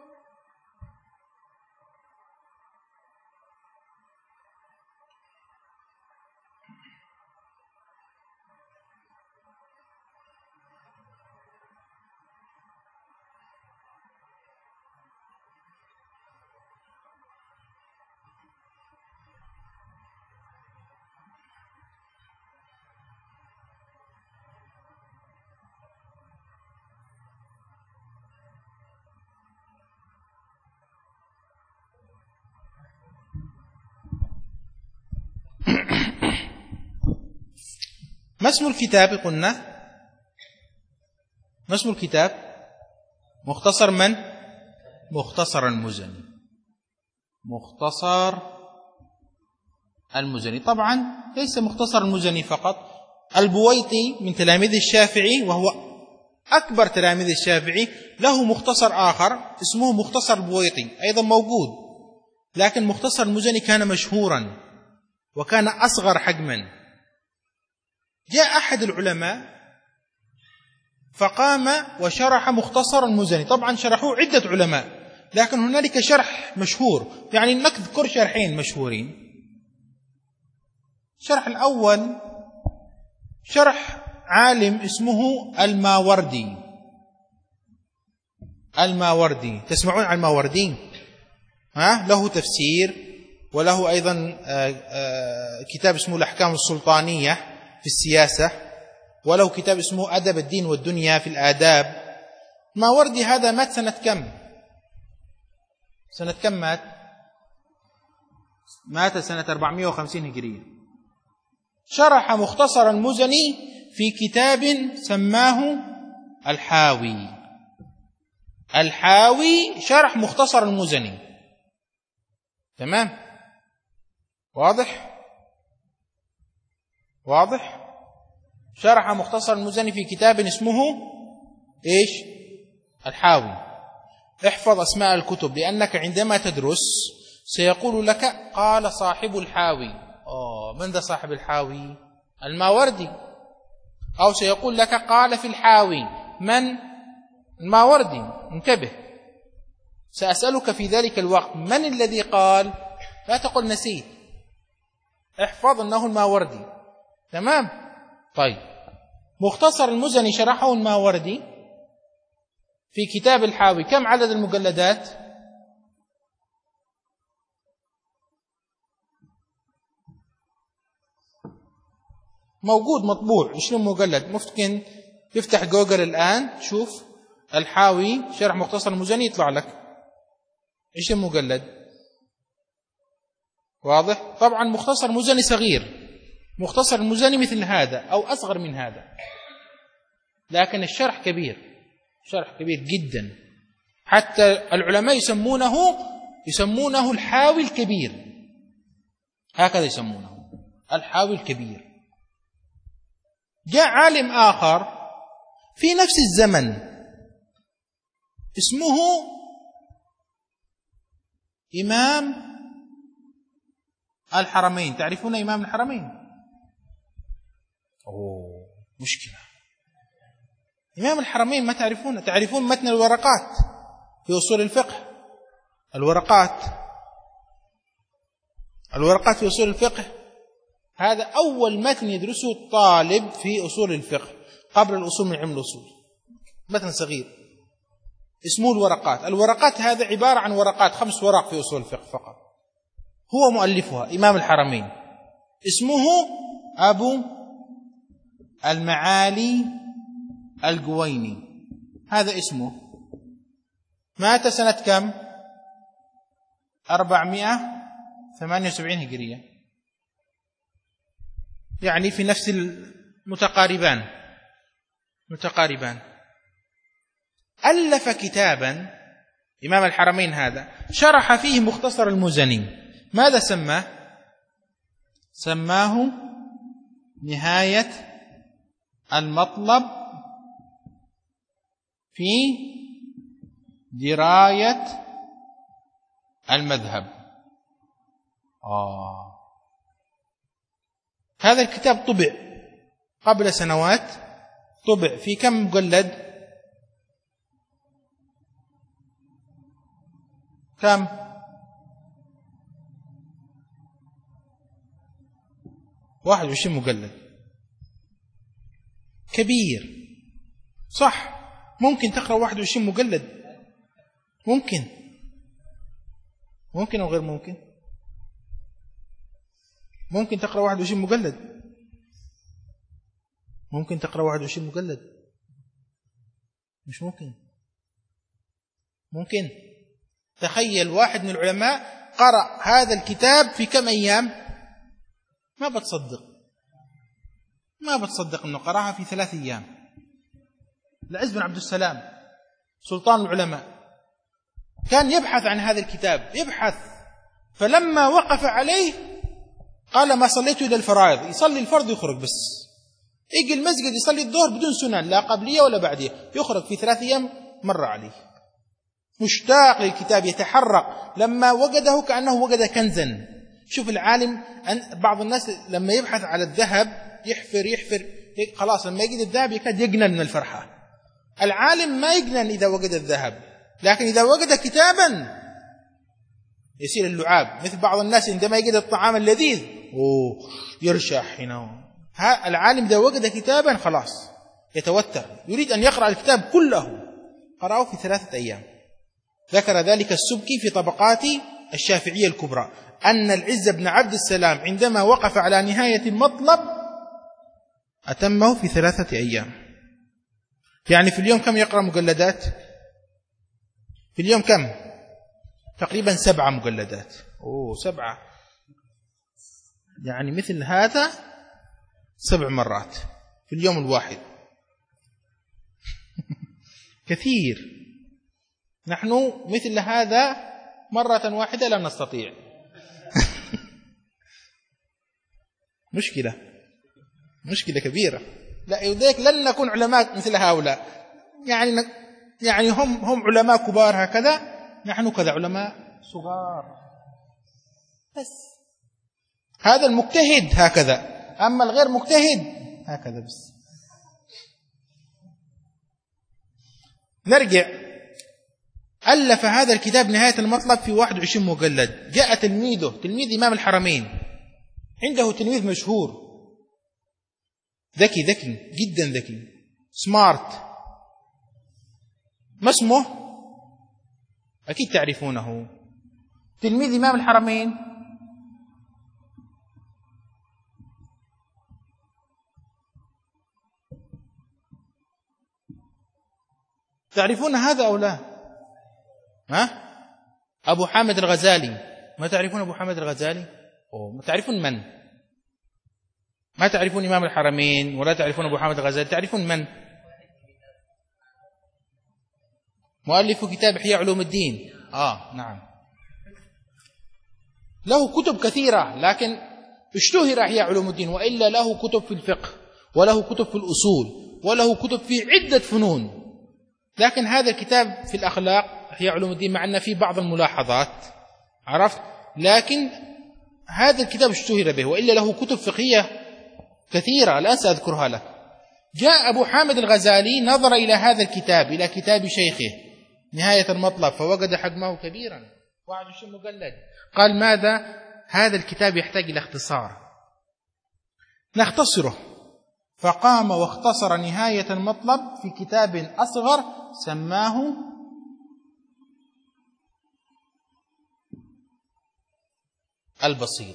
S2: ما اسم الكتاب؟ قلنا ما اسم الكتاب؟ مختصر من؟ مختصر المزني. مختصر المزني. طبعا ليس مختصر المزني فقط، البويطي من تلاميذ الشافعي وهو أكبر تلاميذ الشافعي له مختصر آخر اسمه مختصر البويطي أيضا موجود، لكن مختصر المزني كان مشهورا وكان أصغر حجما. جاء أحد العلماء فقام وشرح مختصر المزني. طبعا شرحوه عدة علماء، لكن هنالك شرح مشهور، يعني نذكر شرحين مشهورين. الشرح الأول شرح عالم اسمه الماوردي. الماوردي تسمعون عن الماوردي؟ ها؟ له تفسير، وله أيضا كتاب اسمه الأحكام السلطانية في السياسة، وله كتاب اسمه أدب الدين والدنيا في الآداب. الماوردي هذا مات سنة كم؟ سنة كم مات؟ مات سنة أربعمائة وخمسين هجرية. شرح مختصر المزني في كتاب سماه الحاوي. الحاوي شرح مختصر المزني. تمام؟ واضح؟ واضح؟ شرح مختصر المزني في كتاب اسمه إيش؟ الحاوي. احفظ أسماء الكتب، لأنك عندما تدرس سيقول لك قال صاحب الحاوي. أوه، من ذا صاحب الحاوي؟ الماوردي. أو سيقول لك قال في الحاوي، من؟ الماوردي. انتبه، سأسألك في ذلك الوقت من الذي قال؟ لا تقل نسيت، احفظ أنه الماوردي. تمام؟ طيب، مختصر المزني شرحه الماوردي في كتاب الحاوي. كم عدد المجلدات؟ موجود مطبوع عشرين مجلد. ممكن تفتح جوجل الآن تشوف الحاوي شرح مختصر المزني يطلع لك عشرين مجلد. واضح؟ طبعا مختصر المزني صغير، مختصر المزني مثل هذا أو أصغر من هذا، لكن الشرح كبير، شرح كبير جدا، حتى العلماء يسمونه يسمونه الحاوي الكبير، هكذا يسمونه الحاوي الكبير. جاء عالم آخر في نفس الزمن اسمه إمام الحرمين. تعرفون إمام الحرمين؟ أوه، مشكلة. إمام الحرمين ما تعرفون؟ تعرفون متن الورقات في أصول الفقه؟ الورقات الورقات في أصول الفقه، هذا أول متن يدرسه الطالب في أصول الفقه قبل الأصول من علم الأصول. متن صغير اسمه الورقات. الورقات هذا عبارة عن ورقات، خمس ورق في أصول الفقه فقط. هو مؤلفها إمام الحرمين، اسمه أبو المعالي الجويني، هذا اسمه. مات سنة كم؟ أربعمائة وثمانية وسبعين هجرية، يعني في نفس المتقاربان متقاربان. ألف كتابا إمام الحرمين هذا شرح فيه مختصر المزني. ماذا سماه؟ سماه نهاية المطلب في دراية المذهب. آه. هذا الكتاب طبع قبل سنوات، طبع في كم مجلد؟ كم؟ واحد وعشرين مجلد. كبير صح؟ ممكن تقرأ واحد وعشرين مجلد؟ ممكن ممكن أو غير ممكن؟ ممكن تقرأ واحد وعشرين مجلد؟ ممكن تقرأ واحد وعشرين مجلد؟ مش ممكن. ممكن. تخيل واحد من العلماء قرأ هذا الكتاب في كم أيام؟ ما بتصدق. ما بتصدق أنه قرأها في ثلاث أيام. العز بن عبد السلام سلطان العلماء كان يبحث عن هذا الكتاب، يبحث، فلما وقف عليه قال ما صليت إلى الفرائض، يصلي الفرض يخرج، بس يجي المسجد يصلي الظهر بدون سنن لا قبلية ولا بعدية، يخرج في ثلاث أيام مر عليه. مشتاق للكتاب، يتحرق، لما وجده كأنه وجد كنزا. شوف العالم، بعض الناس لما يبحث على الذهب يحفر يحفر خلاص، لما يجد الذهب يكاد يجنن من الفرحة. العالم ما يجنن إذا وجد الذهب، لكن إذا وجد كتابا يصير اللعاب. مثل بعض الناس عندما يجد الطعام اللذيذ أوه يرشح هنا. العالم إذا وجد كتابا خلاص يتوتر، يريد أن يقرأ الكتاب كله. قرأه في ثلاثة أيام. ذكر ذلك السبكي في طبقات الشافعية الكبرى أن العز بن عبد السلام عندما وقف على نهاية المطلب أتمه في ثلاثة أيام. يعني في اليوم كم يقرأ مجلدات؟ في اليوم كم؟ تقريبا سبعة مجلدات. أوه سبعة، يعني مثل هذا سبع مرات في اليوم الواحد. كثير. نحن مثل هذا مرة واحدة لا نستطيع. مشكلة مشكلة كبيرة. لا يوديك لن نكون علماء مثل هؤلاء، يعني يعني هم هم علماء كبار هكذا، نحن كذا علماء صغار بس. هذا المجتهد هكذا، أما الغير مجتهد هكذا بس. نرجع. ألف هذا الكتاب نهاية المطلب في واحد وعشرين مجلد. جاء تلميذه، تلميذ إمام الحرمين، عنده تلميذ مشهور ذكي ذكي جدا ذكي سمارت، ما اسمه؟ أكيد تعرفونه، تلميذ إمام الحرمين تعرفون هذا أو لا؟ ها؟ أبو حامد الغزالي. ما تعرفون أبو حامد الغزالي؟ أوه. ما تعرفون من؟ ما تعرفون إمام الحرمين ولا تعرفون أبو حامد الغزالي، تعرفون من؟ مؤلف كتاب إحياء علوم الدين. آه نعم، له كتب كثيرة، لكن اشتهر إحياء علوم الدين، وإلا له كتب في الفقه، وله كتب في الأصول، وله كتب في عدة فنون. لكن هذا الكتاب في الأخلاق إحياء علوم الدين، مع أن فيه بعض الملاحظات، عرفت، لكن هذا الكتاب اشتهر به، وإلا له كتب فقهية كثيرة لا سأذكرها لك. جاء أبو حامد الغزالي نظر إلى هذا الكتاب، إلى كتاب شيخه نهاية المطلب، فوجد حجمه كبيرا واحد وعشرين مجلد. قال ماذا؟ هذا الكتاب يحتاج إلى اختصار، نختصره. فقام واختصر نهاية المطلب في كتاب أصغر سماه البسيط.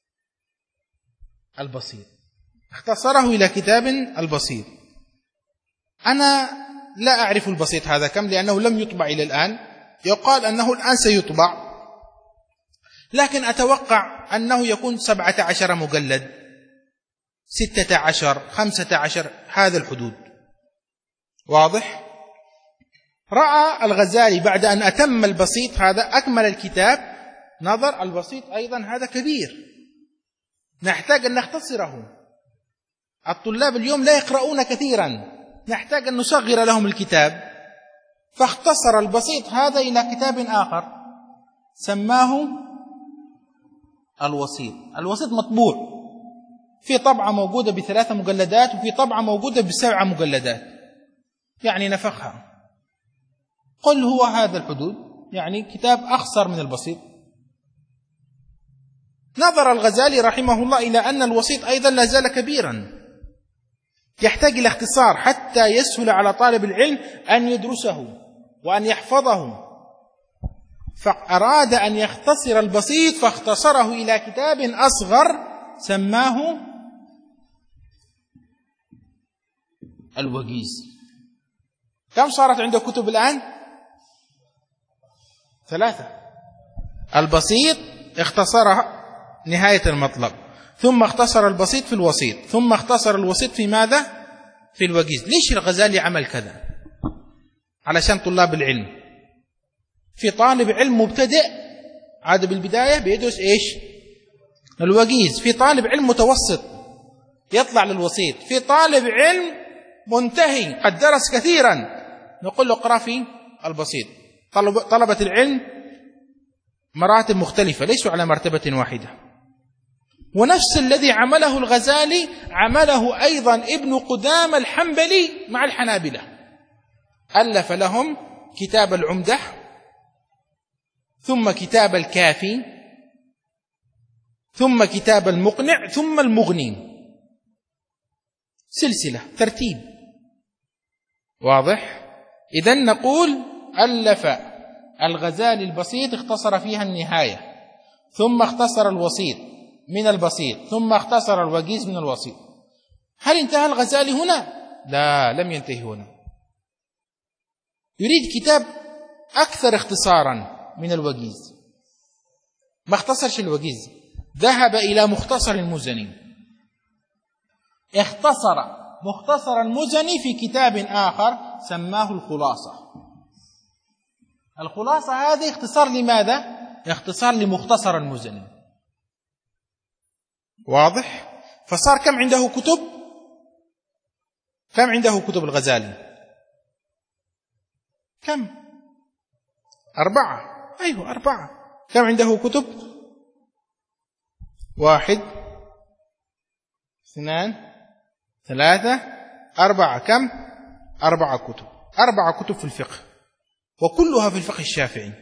S2: البسيط اختصره إلى كتاب البسيط. أنا لا أعرف البسيط هذا كم، لأنه لم يطبع إلى الآن. يقال أنه الآن سيطبع، لكن أتوقع أنه يكون سبعة عشر مجلد، ستة عشر، خمسة عشر، هذا الحدود. واضح؟ رأى الغزالي بعد أن أتم البسيط هذا، أكمل الكتاب، نظر البسيط أيضا هذا كبير، نحتاج أن نختصره. الطلاب اليوم لا يقرؤون كثيرا، نحتاج أن نصغر لهم الكتاب، فاختصر البسيط هذا إلى كتاب آخر سماه الوسيط. الوسيط مطبوع في طبعة موجودة بثلاثة مجلدات، وفي طبعة موجودة بسبعة مجلدات، يعني نفخها. قل هو هذا الحدود، يعني كتاب أخصر من البسيط. نظر الغزالي رحمه الله إلى أن الوسيط أيضا لا زال كبيرا، يحتاج إلى اختصار حتى يسهل على طالب العلم أن يدرسه وأن يحفظه، فأراد أن يختصر البسيط فاختصره إلى كتاب أصغر سماه الوجيز. كم صارت عنده كتب الآن؟ ثلاثة. البسيط اختصرها نهاية المطلب، ثم اختصر البسيط في الوسيط، ثم اختصر الوسيط في ماذا؟ في الوجيز. ليش الغزالي عمل كذا؟ علشان طلاب العلم، في طالب علم مبتدئ عاد بالبداية بيدرس إيش؟ الوجيز، في طالب علم متوسط يطلع للوسيط، في طالب علم منتهي قد درس كثيرا نقول له اقرأ في البسيط. طلب طلبة العلم مراتب مختلفة، ليسوا على مرتبة واحدة. ونفس الذي عمله الغزالي عمله أيضا ابن قدامة الحنبلي مع الحنابلة، ألف لهم كتاب العمدة، ثم كتاب الكافي، ثم كتاب المقنع، ثم المغني، سلسلة ترتيب واضح. إذن نقول ألف الغزالي البسيط اختصر فيها النهاية، ثم اختصر الوسيط من البسيط، ثم اختصر الوجيز من الوسيط. هل انتهى الغزالي هنا؟ لا، لم ينتهي هنا، يريد كتاب أكثر اختصارا من الوجيز. ما اختصرش الوجيز، ذهب إلى مختصر المزني، اختصر مختصر المزني في كتاب آخر سماه الخلاصة. الخلاصة هذه اختصار لماذا؟ اختصار لمختصر المزني، واضح؟ فصار كم عنده كتب؟ كم عنده كتب الغزالي؟ كم؟ أربعة. أيوه أربعة. كم عنده كتب؟ واحد، اثنان، ثلاثة، أربعة. كم؟ أربعة كتب. أربعة كتب في الفقه، وكلها في الفقه الشافعي.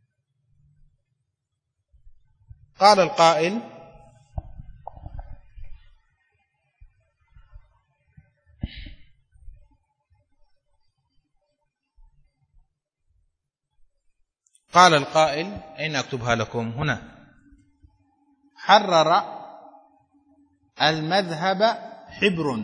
S2: قال القائل: قال القائل أين أكتبها لكم؟ هنا: حرر المذهب حبر.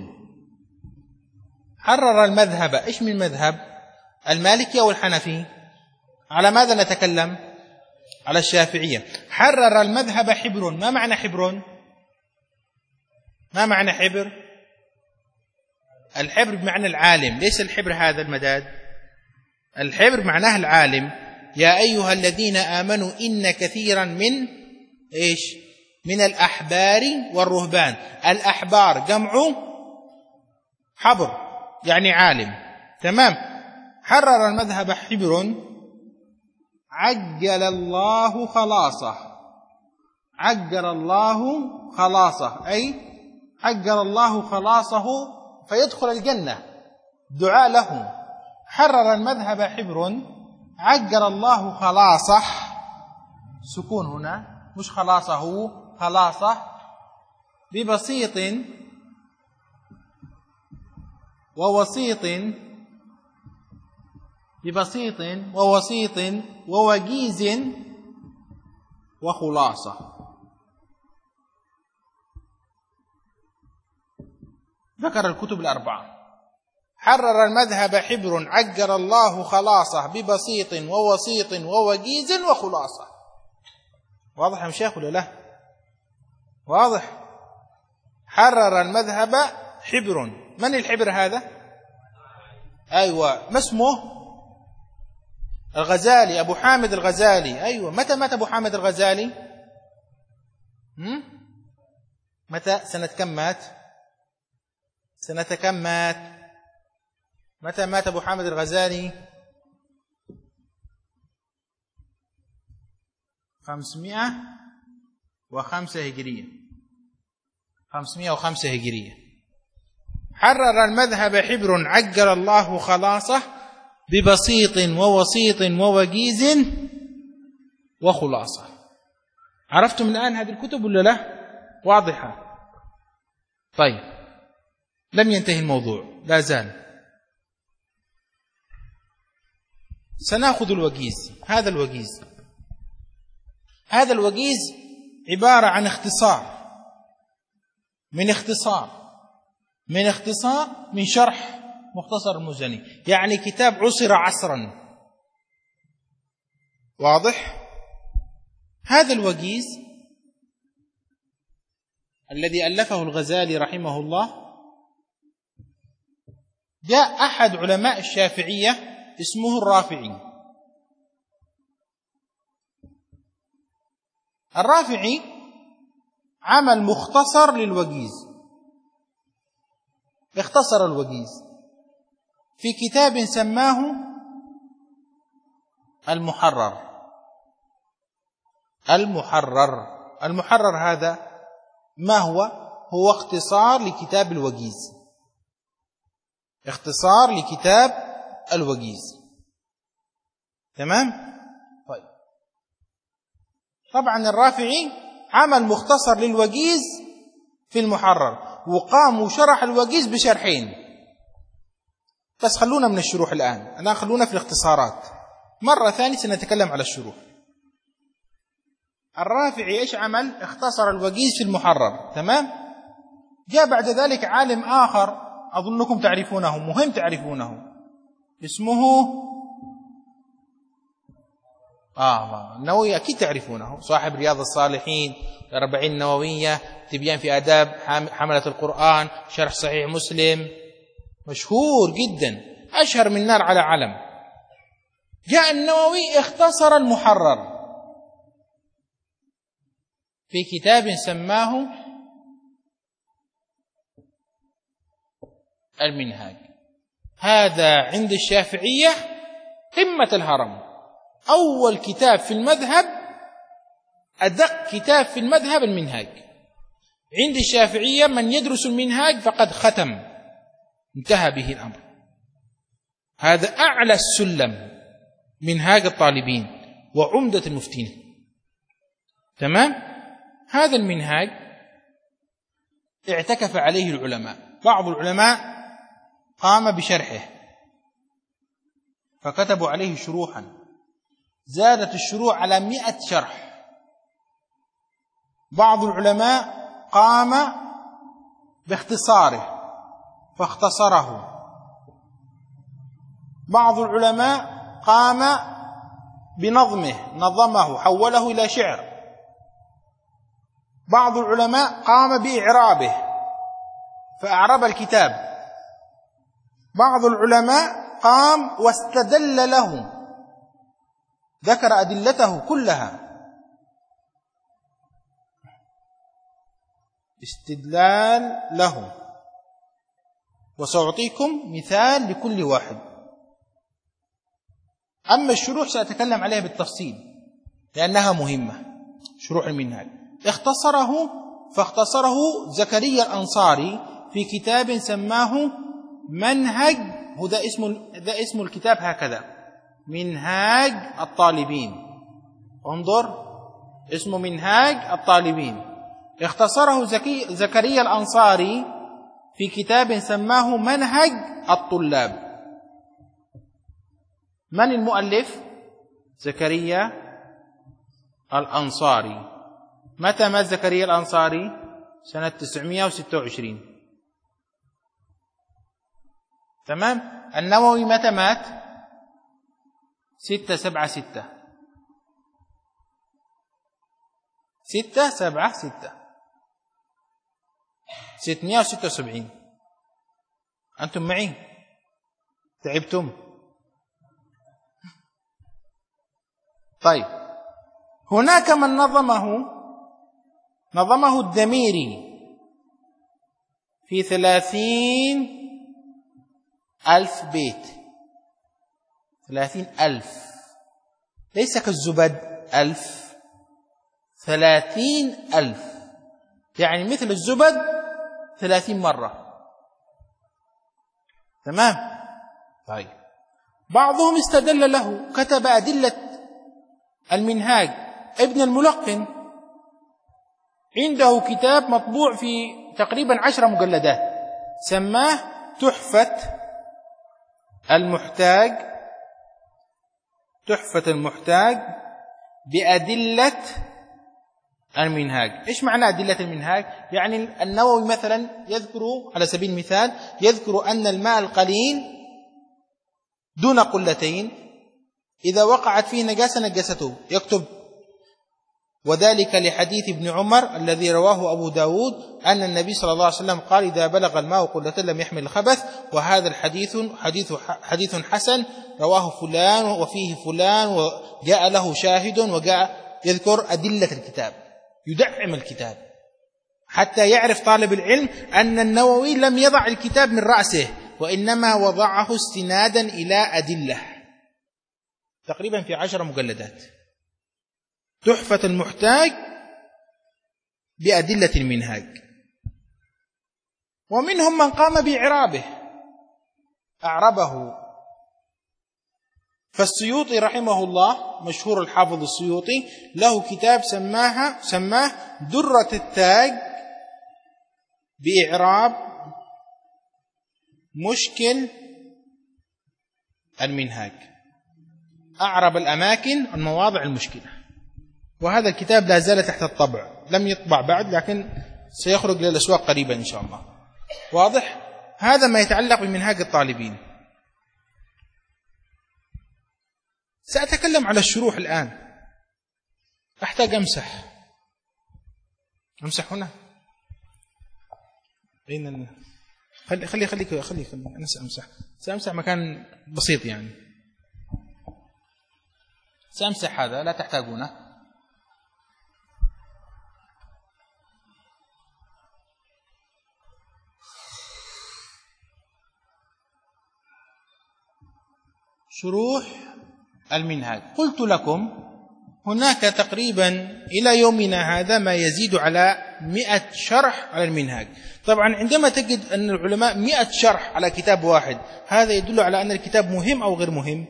S2: حرر المذهب، إيش من مذهب؟ المالكي أو الحنفي؟ على ماذا نتكلم؟ على الشافعية. حرر المذهب حبر. ما معنى حبر؟ ما معنى حبر؟ الحبر بمعنى العالم، ليس الحبر هذا المداد. الحبر معناه العالم. يا أيها الذين آمنوا إن كثيرا من إيش؟ من الأحبار والرهبان. الأحبار جمع حبر يعني عالم، تمام. حرر المذهب حبر عجل الله خلاصه. عجل الله خلاصه أي عجل الله خلاصه فيدخل الجنة، دعاء له. حرر المذهب حبر عجل الله خلاصه، سكون هنا مش خلاصه، خلاصه، ببسيط ووسيط، ببسيط ووسيط ووجيز وخلاصة. ذكر الكتب الأربعة. حرر المذهب حبر عجل الله خلاصه ببسيط ووسيط ووجيز وخلاصة. واضح يا مشايخ ولا لا؟ واضح. حرر المذهب حبر. من الحبر هذا؟ أيوة، ما اسمه؟ الغزالي، أبو حامد الغزالي. أيوة. متى مات أبو حامد الغزالي؟ هم؟ متى؟ سنة كم مات؟ سنة كم مات؟ متى مات أبو حامد الغزالي؟ خمسمائة وخمسة هجرية. خمسمائة وخمسة هجرية. حرر المذهب حبر عجل الله خلاصه ببسيط ووسيط ووجيز وخلاصة. عرفتم الآن هذه الكتب ولا لا؟ واضحة. طيب، لم ينتهي الموضوع، لا زال. سنأخذ الوجيز. هذا الوجيز هذا الوجيز عبارة عن اختصار من اختصار من اختصار من شرح مختصر المزني، يعني كتاب عصر عصرا. واضح. هذا الوجيز الذي ألفه الغزالي رحمه الله، جاء أحد علماء الشافعية اسمه الرافعي. الرافعي عمل مختصر للوجيز، اختصر الوجيز في كتاب سماه المحرر. المحرر المحرر هذا ما هو؟ هو اختصار لكتاب الوجيز، اختصار لكتاب الوجيز. تمام؟ طيب، طبعا الرافعي عمل مختصر للوجيز في المحرر، وقام وشرح الوجيز بشرحين. بس خلونا من الشروح الآن، الآن خلونا في الاختصارات، مرة ثانية سنتكلم على الشروح. الرافعي إيش عمل؟ اختصر الوجيز في المحرر. تمام؟ جاء بعد ذلك عالم آخر أظنكم تعرفونه، مهم تعرفونه، اسمه آه النووي، أكيد تعرفونه، صاحب رياض الصالحين، الأربعين النووية، تبيان في آداب حملة القرآن، شرح صحيح مسلم، مشهور جدا، أشهر من نار على علم. جاء النووي اختصر المحرر في كتاب سماه المنهاج. هذا عند الشافعية قمة الهرم، أول كتاب في المذهب، أدق كتاب في المذهب المنهاج. عند الشافعية من يدرس المنهاج فقد ختم، انتهى به الأمر. هذا أعلى السلم، منهاج الطالبين وعمدة المفتين. تمام؟ هذا المنهاج اعتكف عليه العلماء، بعض العلماء قام بشرحه فكتبوا عليه شروحا، زادت الشروح على مئة شرح. بعض العلماء قام باختصاره فاختصره. بعض العلماء قام بنظمه، نظمه، حوله إلى شعر. بعض العلماء قام بإعرابه فأعرب الكتاب. بعض العلماء قام واستدل له، ذكر أدلته كلها، استدلال له. وسأعطيكم مثال لكل واحد. أما الشروح سأتكلم عليها بالتفصيل لأنها مهمة. شروح المنهاج اختصره فاختصره زكريا الأنصاري في كتاب سماه منهج، هذا اسم ذا اسم الكتاب هكذا، منهاج الطالبين. انظر، اسمه منهاج الطالبين. اختصره زكي زكريا الأنصاري في كتاب سماه منهج الطلاب. من المؤلف؟ زكريا الأنصاري. متى مات زكريا الأنصاري؟ سنة تسعمائة وستة وعشرين. تمام. النووي متى مات؟ ستة سبعة ستة ستة سبعة ستة ستمائة وستة وسبعين. أنتم معي؟ تعبتم؟ طيب، هناك من نظمه نظمه الدميري في ثلاثين ألف بيت. ثلاثين ألف، ليس كالزبد ألف، ثلاثين ألف، يعني مثل الزبد ثلاثين مرة. تمام. طيب، بعضهم استدل له، كتب أدلة المنهاج. ابن الملقن عنده كتاب مطبوع في تقريبا عشر مجلدات سماه تحفة المحتاج، تحفة المحتاج بأدلة المنهاج. إيش معنى أدلة المنهاج؟ يعني النووي مثلا يذكر على سبيل المثال، يذكر أن الماء القليل دون قلتين إذا وقعت فيه نجاسة نجسته، يكتب وذلك لحديث ابن عمر الذي رواه أبو داود أن النبي صلى الله عليه وسلم قال إذا بلغ الماء قلة لم يحمل الخبث. وهذا الحديث حديث حديث حسن رواه فلان وفيه فلان وجاء له شاهد، وجاء يذكر أدلة الكتاب يدعم الكتاب حتى يعرف طالب العلم أن النووي لم يضع الكتاب من رأسه، وإنما وضعه استنادا إلى أدلة تقريبا في عشر مجلدات. تحفة المحتاج بأدلة المنهاج. ومنهم من قام بإعرابه أعربه. فالسيوطي رحمه الله مشهور الحافظ السيوطي له كتاب سماها سماه درة التاج بإعراب مشكل المنهاج، أعرب الأماكن المواضع المشكلة. وهذا الكتاب لا زال تحت الطبع، لم يطبع بعد، لكن سيخرج للأسواق قريبا إن شاء الله. واضح؟ هذا ما يتعلق بمنهاج الطالبين. سأتكلم على الشروح الآن. أحتاج أمسح أمسح هنا. أين خلي خلي خلي خلي خلي أنا سأمسح سأمسح مكان بسيط يعني. سأمسح هذا لا تحتاجونه. شروح المنهاج. قلت لكم هناك تقريبا إلى يومنا هذا ما يزيد على مئة شرح على المنهاج. طبعا عندما تجد أن العلماء مئة شرح على كتاب واحد، هذا يدل على أن الكتاب مهم أو غير مهم؟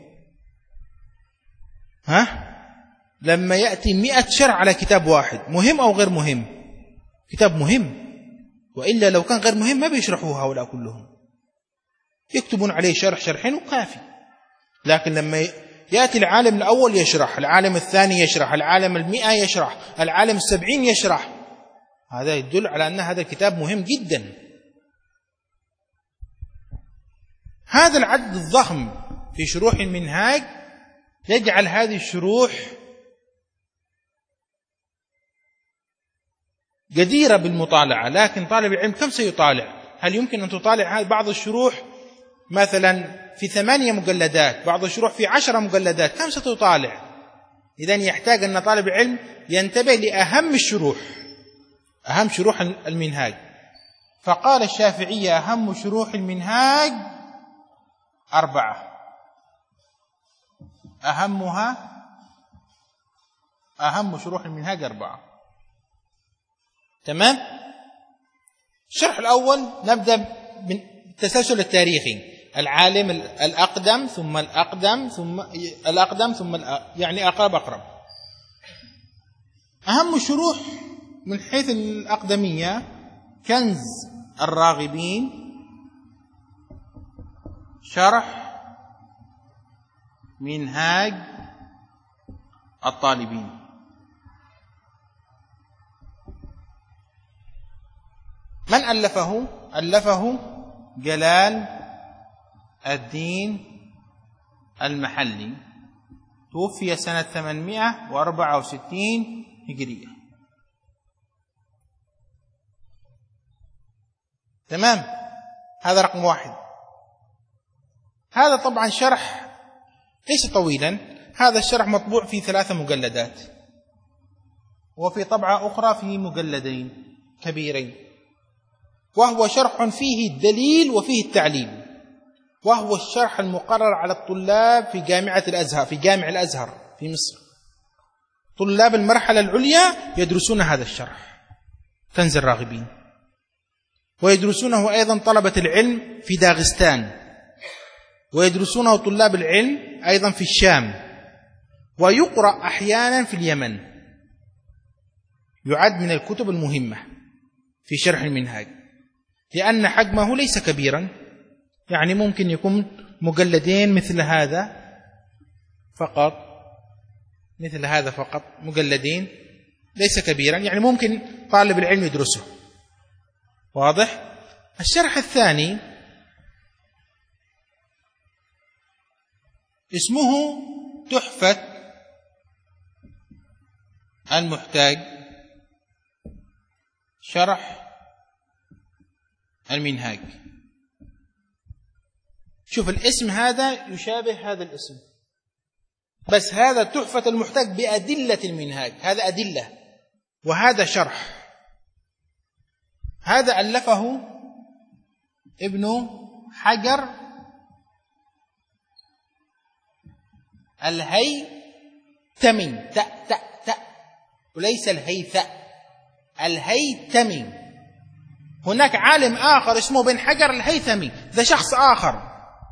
S2: ها؟ لما يأتي مئة شرح على كتاب واحد مهم أو غير مهم؟ كتاب مهم، وإلا لو كان غير مهم ما بيشرحوه هؤلاء كلهم، يكتبون عليه شرح شرحين وكافي. لكن لما يأتي العالم الأول يشرح، العالم الثاني يشرح، العالم المئة يشرح، العالم السبعين يشرح، هذا يدل على أن هذا الكتاب مهم جدا. هذا العدد الضخم في شروح المنهاج يجعل هذه الشروح جديرة بالمطالعة. لكن طالب العلم كم سيطالع؟ هل يمكن أن تطالع بعض الشروح مثلا في ثمانية مجلدات، بعض الشروح في عشرة مجلدات؟ كم ستطالع؟ إذن يحتاج أن طالب العلم ينتبه لأهم الشروح، أهم شروح المنهاج. فقال الشافعي أهم شروح المنهاج أربعة، أهمها أهم شروح المنهاج أربعة. تمام؟ الشرح الأول نبدأ من التسلسل التاريخي، العالم الأقدم ثم الأقدم ثم الأقدم ثم الأقدم، يعني أقرب أقرب. أهم الشروح من حيث الأقدمية كنز الراغبين، شرح منهاج الطالبين. من ألفه؟ ألفه جلال الدين المحلي، توفي سنة ثمانمائة وأربعة وستين هجرية. تمام؟ هذا رقم واحد. هذا طبعا شرح ليس طويلا، هذا الشرح مطبوع في ثلاثة مجلدات، وفي طبعة أخرى في مجلدين كبيرين، وهو شرح فيه الدليل وفيه التعليل، وهو الشرح المقرر على الطلاب في جامعة الأزهر، في جامع الأزهر في مصر. طلاب المرحلة العليا يدرسون هذا الشرح كنز الراغبين، ويدرسونه أيضا طلبة العلم في داغستان، ويدرسونه طلاب العلم أيضا في الشام، ويقرأ أحيانا في اليمن. يعد من الكتب المهمة في شرح المنهاج، لأن حجمه ليس كبيرا، يعني ممكن يكون مجلدين مثل هذا فقط، مثل هذا فقط مجلدين، ليس كبيرا، يعني ممكن طالب العلم يدرسه. واضح؟ الشرح الثاني اسمه تحفة المحتاج شرح المنهاج. شوف الاسم هذا يشابه هذا الاسم، بس هذا تحفة المحتاج بأدلة المنهاج، هذا أدلة وهذا شرح. هذا ألفه ابن حجر الهيثمي، تاء تاء تاء وليس الهيثاء، الهيثمي. هناك عالم آخر اسمه ابن حجر الهيثمي، ذا شخص آخر،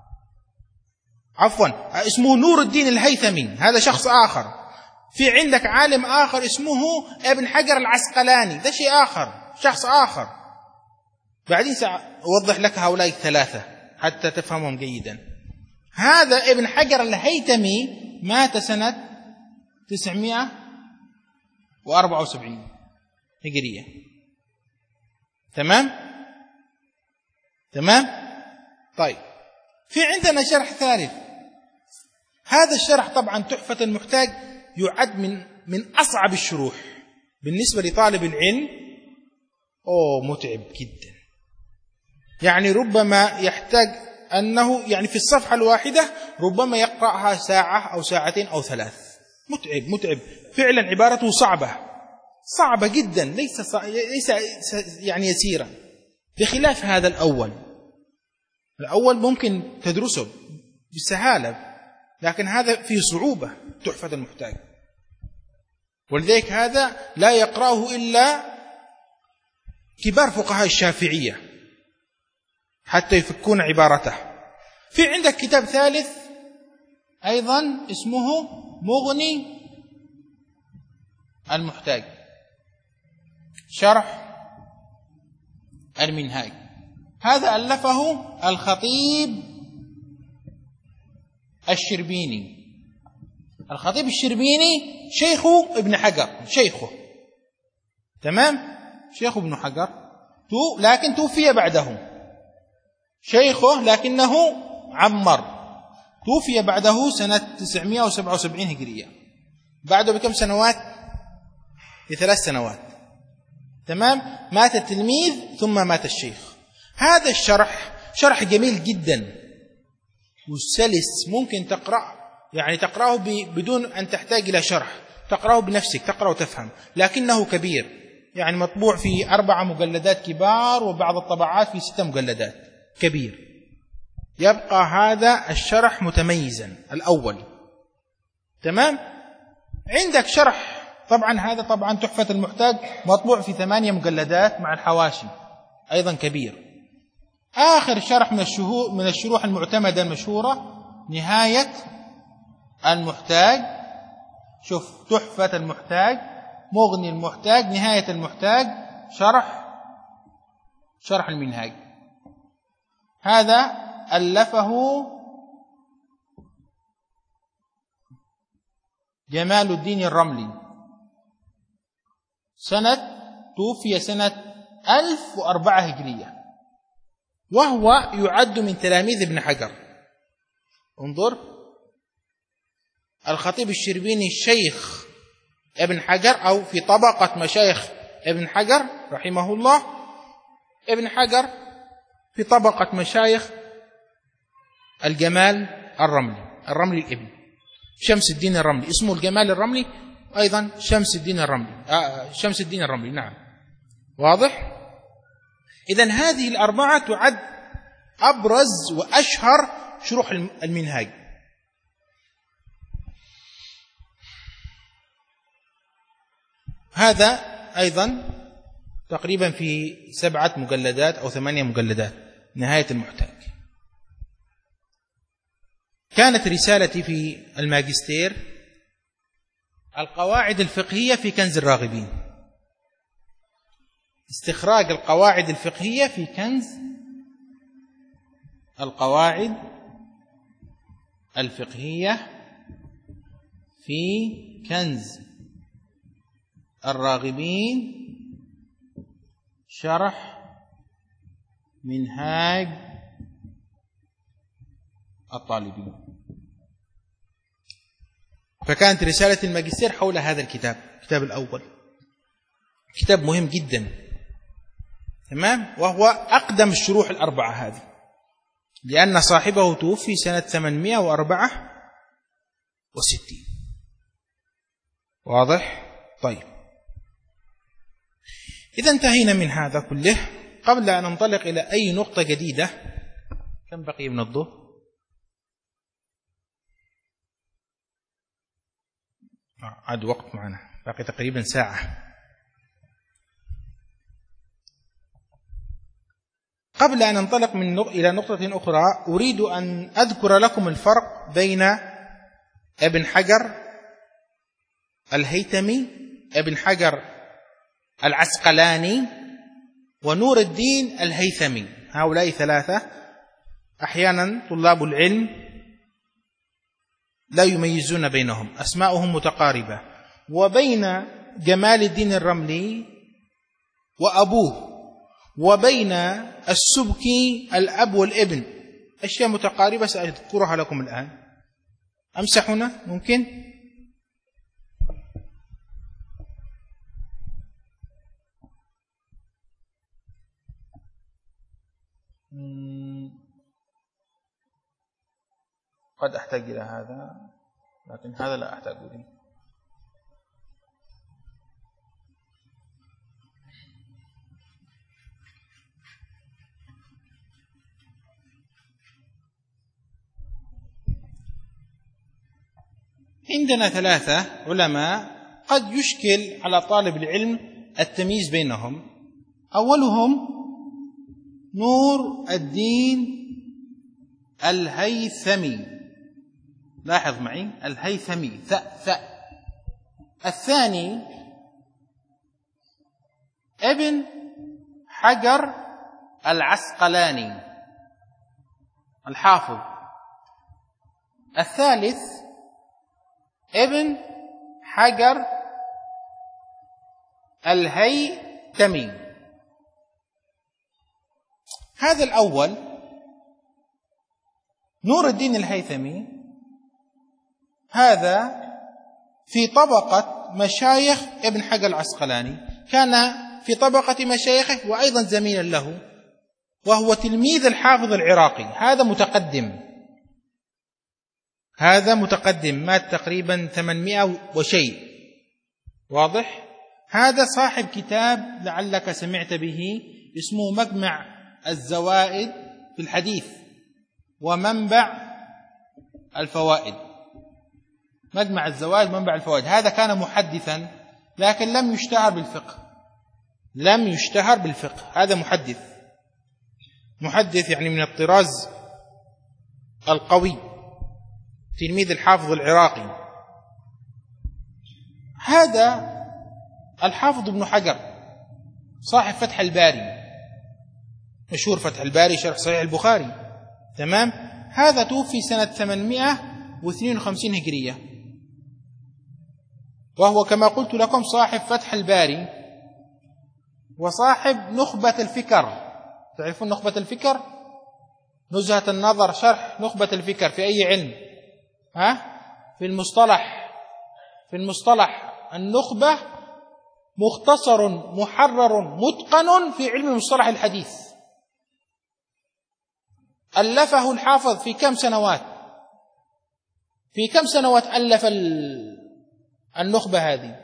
S2: عفوا اسمه نور الدين الهيثمي، هذا شخص آخر. في عندك عالم آخر اسمه ابن حجر العسقلاني، ذا شيء آخر، شخص آخر. بعدين سأوضح لك هؤلاء الثلاثة حتى تفهمهم جيدا. هذا ابن حجر الهيثمي مات سنة تسعمائة وأربعة وسبعين هجرية. تمام تمام طيب، في عندنا شرح ثالث. هذا الشرح طبعا تحفة المحتاج يعد من من أصعب الشروح بالنسبة لطالب العلم. أوه متعب جدا، يعني ربما يحتاج أنه يعني في الصفحة الواحدة ربما يقرأها ساعة أو ساعتين أو ثلاث. متعب متعب فعلا، عبارته صعبة صعبة جدا، ليس صع... ليس يعني يسيرا، بخلاف هذا الأول. الأول ممكن تدرسه بسهالة، لكن هذا فيه صعوبة، تحفة المحتاج. ولذلك هذا لا يقرأه إلا كبار فقهاء الشافعية حتى يفكون عبارته. في عندك كتاب ثالث أيضا اسمه مغني المحتاج شرح المنهاج. هذا ألفه الخطيب الشربيني. الخطيب الشربيني شيخه ابن حجر، شيخه تمام، شيخه ابن حجر تو لكن توفي بعده. شيخه لكنه عمر، توفي بعده سنة تسعمائة وسبعة وسبعين هجرية، بعده بكم سنوات؟ بثلاث سنوات. تمام، مات التلميذ ثم مات الشيخ. هذا الشرح شرح جميل جدا وسلس، ممكن تقرأ يعني تقرأه بدون أن تحتاج إلى شرح، تقرأه بنفسك، تقرأ وتفهم، لكنه كبير، يعني مطبوع في أربع مجلدات كبار، وبعض الطبعات في ستة مجلدات، كبير. يبقى هذا الشرح متميزا الأول. تمام. عندك شرح طبعا، هذا طبعا تحفة المحتاج مطبوع في ثمانية مجلدات مع الحواشي، أيضا كبير. آخر شرح من الشهور من الشروح المعتمدة المشهورة نهاية المحتاج. شوف، تحفة المحتاج، مغني المحتاج، نهاية المحتاج، شرح شرح المنهاج. هذا ألفه جمال الدين الرملي، سنة توفي سنة ألف وأربعة هجرية، وهو يعد من تلاميذ ابن حجر. انظر، الخطيب الشربيني الشيخ ابن حجر، أو في طبقة مشايخ ابن حجر رحمه الله. ابن حجر في طبقة مشايخ الجمال الرملي، الرملي الابن شمس الدين الرملي، اسمه الجمال الرملي، أيضا شمس الدين الرملي، آه شمس الدين الرملي، نعم، واضح. إذن هذه الأربعة تعد أبرز وأشهر شروح المنهاج. هذا أيضا تقريبا في سبعة مجلدات أو ثمانية مجلدات، نهاية المحتاج. كانت رسالتي في الماجستير القواعد الفقهية في كنز الراغبين، استخراج القواعد الفقهية في كنز القواعد الفقهية في كنز الراغبين، شرح منهاج الطالبين. فكانت رسالة الماجستير حول هذا الكتاب، الكتاب الأول، كتاب مهم جدا، تمام، وهو أقدم الشروح الأربعة هذه، لأن صاحبه توفي سنة ثمانمائة وأربعة وستين. واضح؟ طيب، إذا انتهينا من هذا كله. قبل أن ننطلق إلى أي نقطة جديدة، كم بقي من الظهر؟ عاد وقت معنا، باقي تقريبا ساعة. قبل أن ننطلق من نق... إلى نقطة أخرى، أريد أن أذكر لكم الفرق بين ابن حجر الهيثمي، ابن حجر العسقلاني، ونور الدين الهيثمي. هؤلاء ثلاثة أحيانا طلاب العلم لا يميزون بينهم، أسماؤهم متقاربة. وبين جمال الدين الرملي وأبوه، وبين السبكي الأب والابن، أشياء متقاربة سأذكرها لكم الآن. أمسح هنا ممكن؟ قد أحتاج إلى هذا، لكن هذا لا أحتاج إليه. عندنا ثلاثة علماء قد يشكل على طالب العلم التمييز بينهم. أولهم نور الدين الهيثمي، لاحظ معي الهيثمي، ثاء ثاء. الثاني ابن حجر العسقلاني الحافظ. الثالث ابن حجر الهيثمي. هذا الأول نور الدين الهيثمي، هذا في طبقة مشايخ ابن حجر العسقلاني، كان في طبقة مشايخه وأيضا زميلا له، وهو تلميذ الحافظ العراقي. هذا متقدم، هذا متقدم، مات تقريبا ثمانمائة وشيء. واضح؟ هذا صاحب كتاب لعلك سمعت به اسمه مجمع الزوائد في الحديث ومنبع الفوائد. مجمع الزوائد منبع الفوائد. هذا كان محدثا لكن لم يشتهر بالفقه، لم يشتهر بالفقه. هذا محدث، محدث يعني من الطراز القوي، تلميذ الحافظ العراقي. هذا الحافظ ابن حجر صاحب فتح الباري، مشهور فتح الباري شرح صحيح البخاري، تمام. هذا توفي سنة ثمانمائة واثنين وخمسين هجرية، وهو كما قلت لكم صاحب فتح الباري وصاحب نخبة الفكر. تعرفون نخبة الفكر؟ نزهة النظر شرح نخبة الفكر في أي علم؟ ها؟ في المصطلح. في المصطلح النخبة مختصر محرر متقن في علم مصطلح الحديث. ألفه الحافظ في كم سنوات؟ في كم سنوات ألف النخبة هذه؟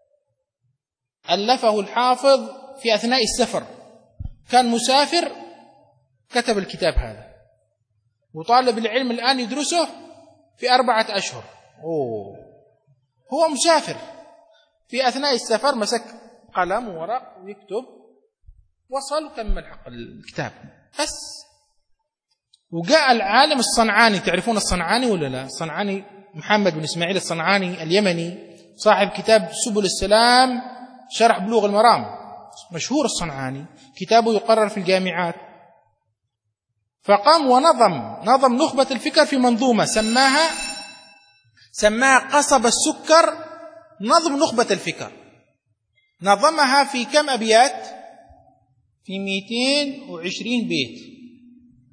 S2: ألفه الحافظ في أثناء السفر، كان مسافر كتب الكتاب هذا، وطالب العلم الآن يدرسه في أربعة أشهر. أوه. هو مسافر، في أثناء السفر مسك قلم وورق ويكتب، وصل وكمل حق الكتاب بس. وجاء العالم الصنعاني، تعرفون الصنعاني ولا لا؟ الصنعاني محمد بن إسماعيل الصنعاني اليمني، صاحب كتاب سبل السلام شرح بلوغ المرام، مشهور الصنعاني، كتابه يقرر في الجامعات. فقام ونظم نظم نخبة الفكر في منظومة سماها سماها قصب السكر، نظم نخبة الفكر. نظمها في كم أبيات؟ في مئتين وعشرين بيت.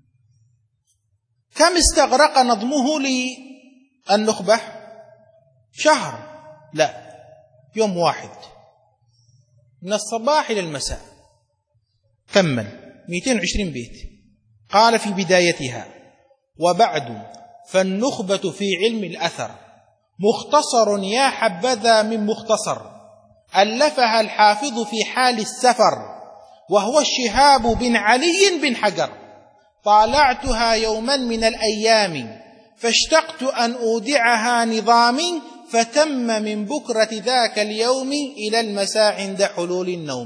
S2: كم استغرق نظمه للنخبة؟ شهر، لا، يوم واحد من الصباح إلى المساء. كمل مئتين وعشرين بيت. قال في بدايتها: وبعد فالنخبة في علم الأثر مختصر يا حبذا من مختصر، ألفها الحافظ في حال السفر، وهو الشهاب بن علي بن حجر. طالعتها يوما من الأيام فاشتقت أن أودعها نظامي، فتم من بكرة ذاك اليوم إلى المساء عند حلول النوم.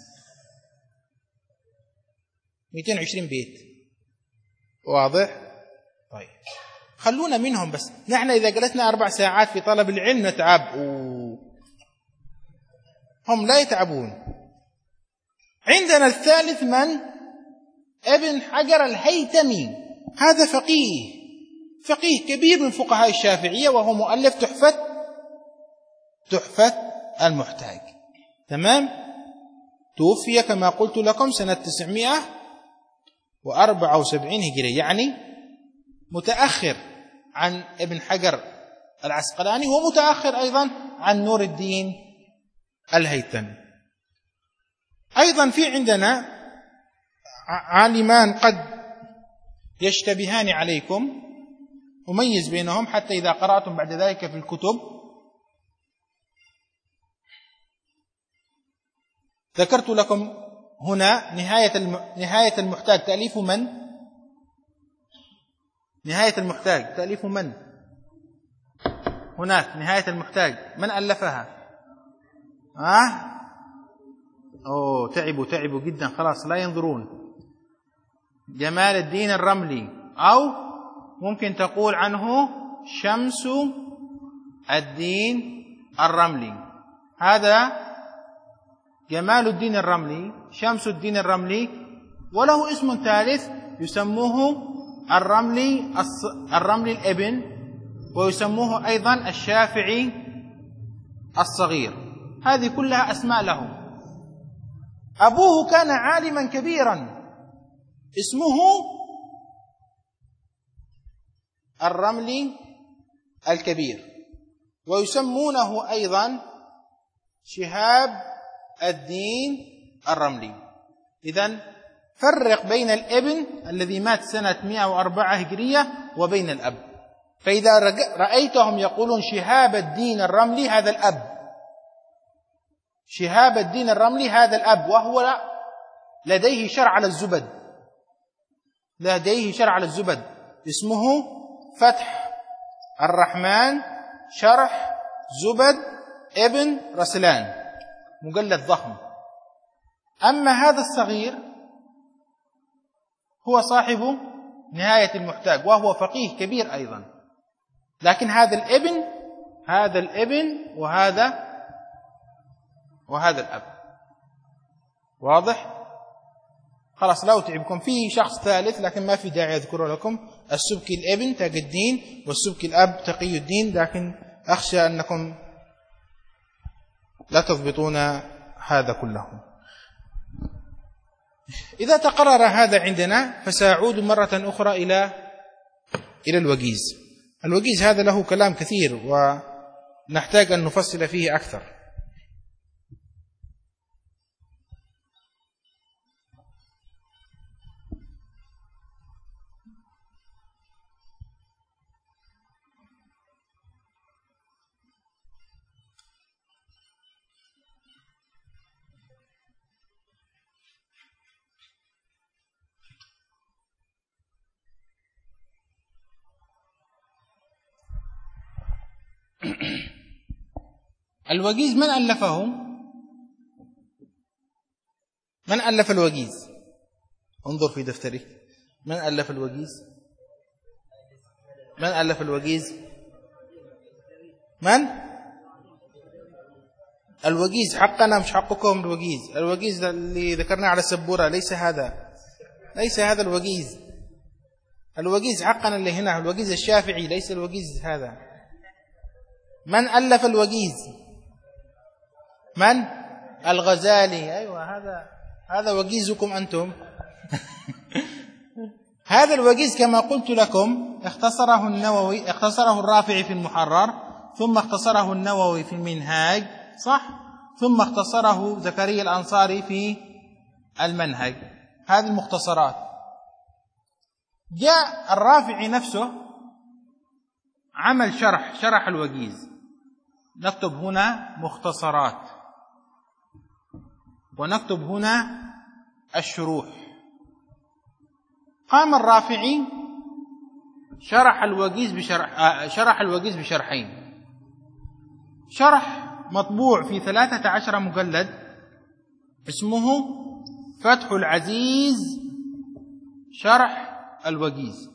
S2: مئتين وعشرين بيت، واضح؟ طيب خلونا منهم بس. نحن إذا جلسنا أربع ساعات في طلب العلم نتعب، هم لا يتعبون. عندنا الثالث من؟ ابن حجر الهيثمي. هذا فقيه، فقيه كبير من فقهاء الشافعية، وهو مؤلف تحفة تحفة المحتاج. تمام. توفي كما قلت لكم سنة تسعمائة وأربعة وسبعين هجرية، يعني متأخر عن ابن حجر العسقلاني، ومتأخر أيضا عن نور الدين الهيثمي. أيضا في عندنا عالمان قد يشتبهان عليكم، أميز بينهم حتى إذا قرأتم بعد ذلك في الكتب. ذكرت لكم هنا نهاية نهاية المحتاج تأليف من؟ نهاية المحتاج تأليف من؟ هناك نهاية المحتاج من ألفها؟ آه؟ أوه تعبوا تعبوا جدا، خلاص لا ينظرون. جمال الدين الرملي، أو ممكن تقول عنه شمس الدين الرملي. هذا جمال الدين الرملي، شمس الدين الرملي، وله اسم ثالث يسموه الرملي الرملي الابن، ويسموه أيضا الشافعي الصغير. هذه كلها أسماء له. أبوه كان عالما كبيرا اسمه الرملي الكبير، ويسمونه أيضا شهاب الدين الرملي. إذن فرق بين الابن الذي مات سنة مئة وأربعة هجرية وبين الأب. فإذا رأيتهم يقولون شهاب الدين الرملي هذا الأب، شهاب الدين الرملي هذا الأب، وهو لديه شرع على الزبد، لديه شرع على الزبد اسمه فتح الرحمن شرح زبد ابن رسلان، مجلد ضخم. أما هذا الصغير هو صاحب نهاية المحتاج، وهو فقيه كبير أيضا. لكن هذا الابن هذا الابن وهذا وهذا الأب. واضح؟ خلاص لا أتعبكم. في شخص ثالث لكن ما في داعي أذكره لكم، السبكي الابن تاج الدين، والسبكي الأب تقي الدين، لكن أخشى أنكم لا تضبطون هذا كله. إذا تقرر هذا عندنا فسأعود مرة أخرى إلى إلى الوجيز. الوجيز هذا له كلام كثير ونحتاج أن نفصل فيه أكثر. الوجيز من ألفه؟ من ألف الوجيز؟ انظر في دفتري. من ألف الوجيز؟ من ألف الوجيز؟ من؟ الوجيز حقنا مش حقكم. الوجيز الوجيز اللي ذكرناه على السبورة، ليس هذا ليس هذا الوجيز. الوجيز حقنا اللي هنا الوجيز الشافعي، ليس الوجيز هذا. من ألف الوجيز؟ من؟ الغزالي. أيوة هذا هذا وجيزكم أنتم. هذا الوجيز كما قلت لكم اختصره النووي، اختصره الرافعي في المحرر، ثم اختصره النووي في المنهاج، صح؟ ثم اختصره زكريا الأنصاري في المنهج. هذه المختصرات. جاء الرافعي نفسه عمل شرح شرح الوجيز، نكتب هنا مختصرات ونكتب هنا الشروح. قام الرافعي شرح الوجيز بشرح شرح الوجيز بشرحين، شرح مطبوع في ثلاثة عشر مجلد اسمه فتح العزيز شرح الوجيز،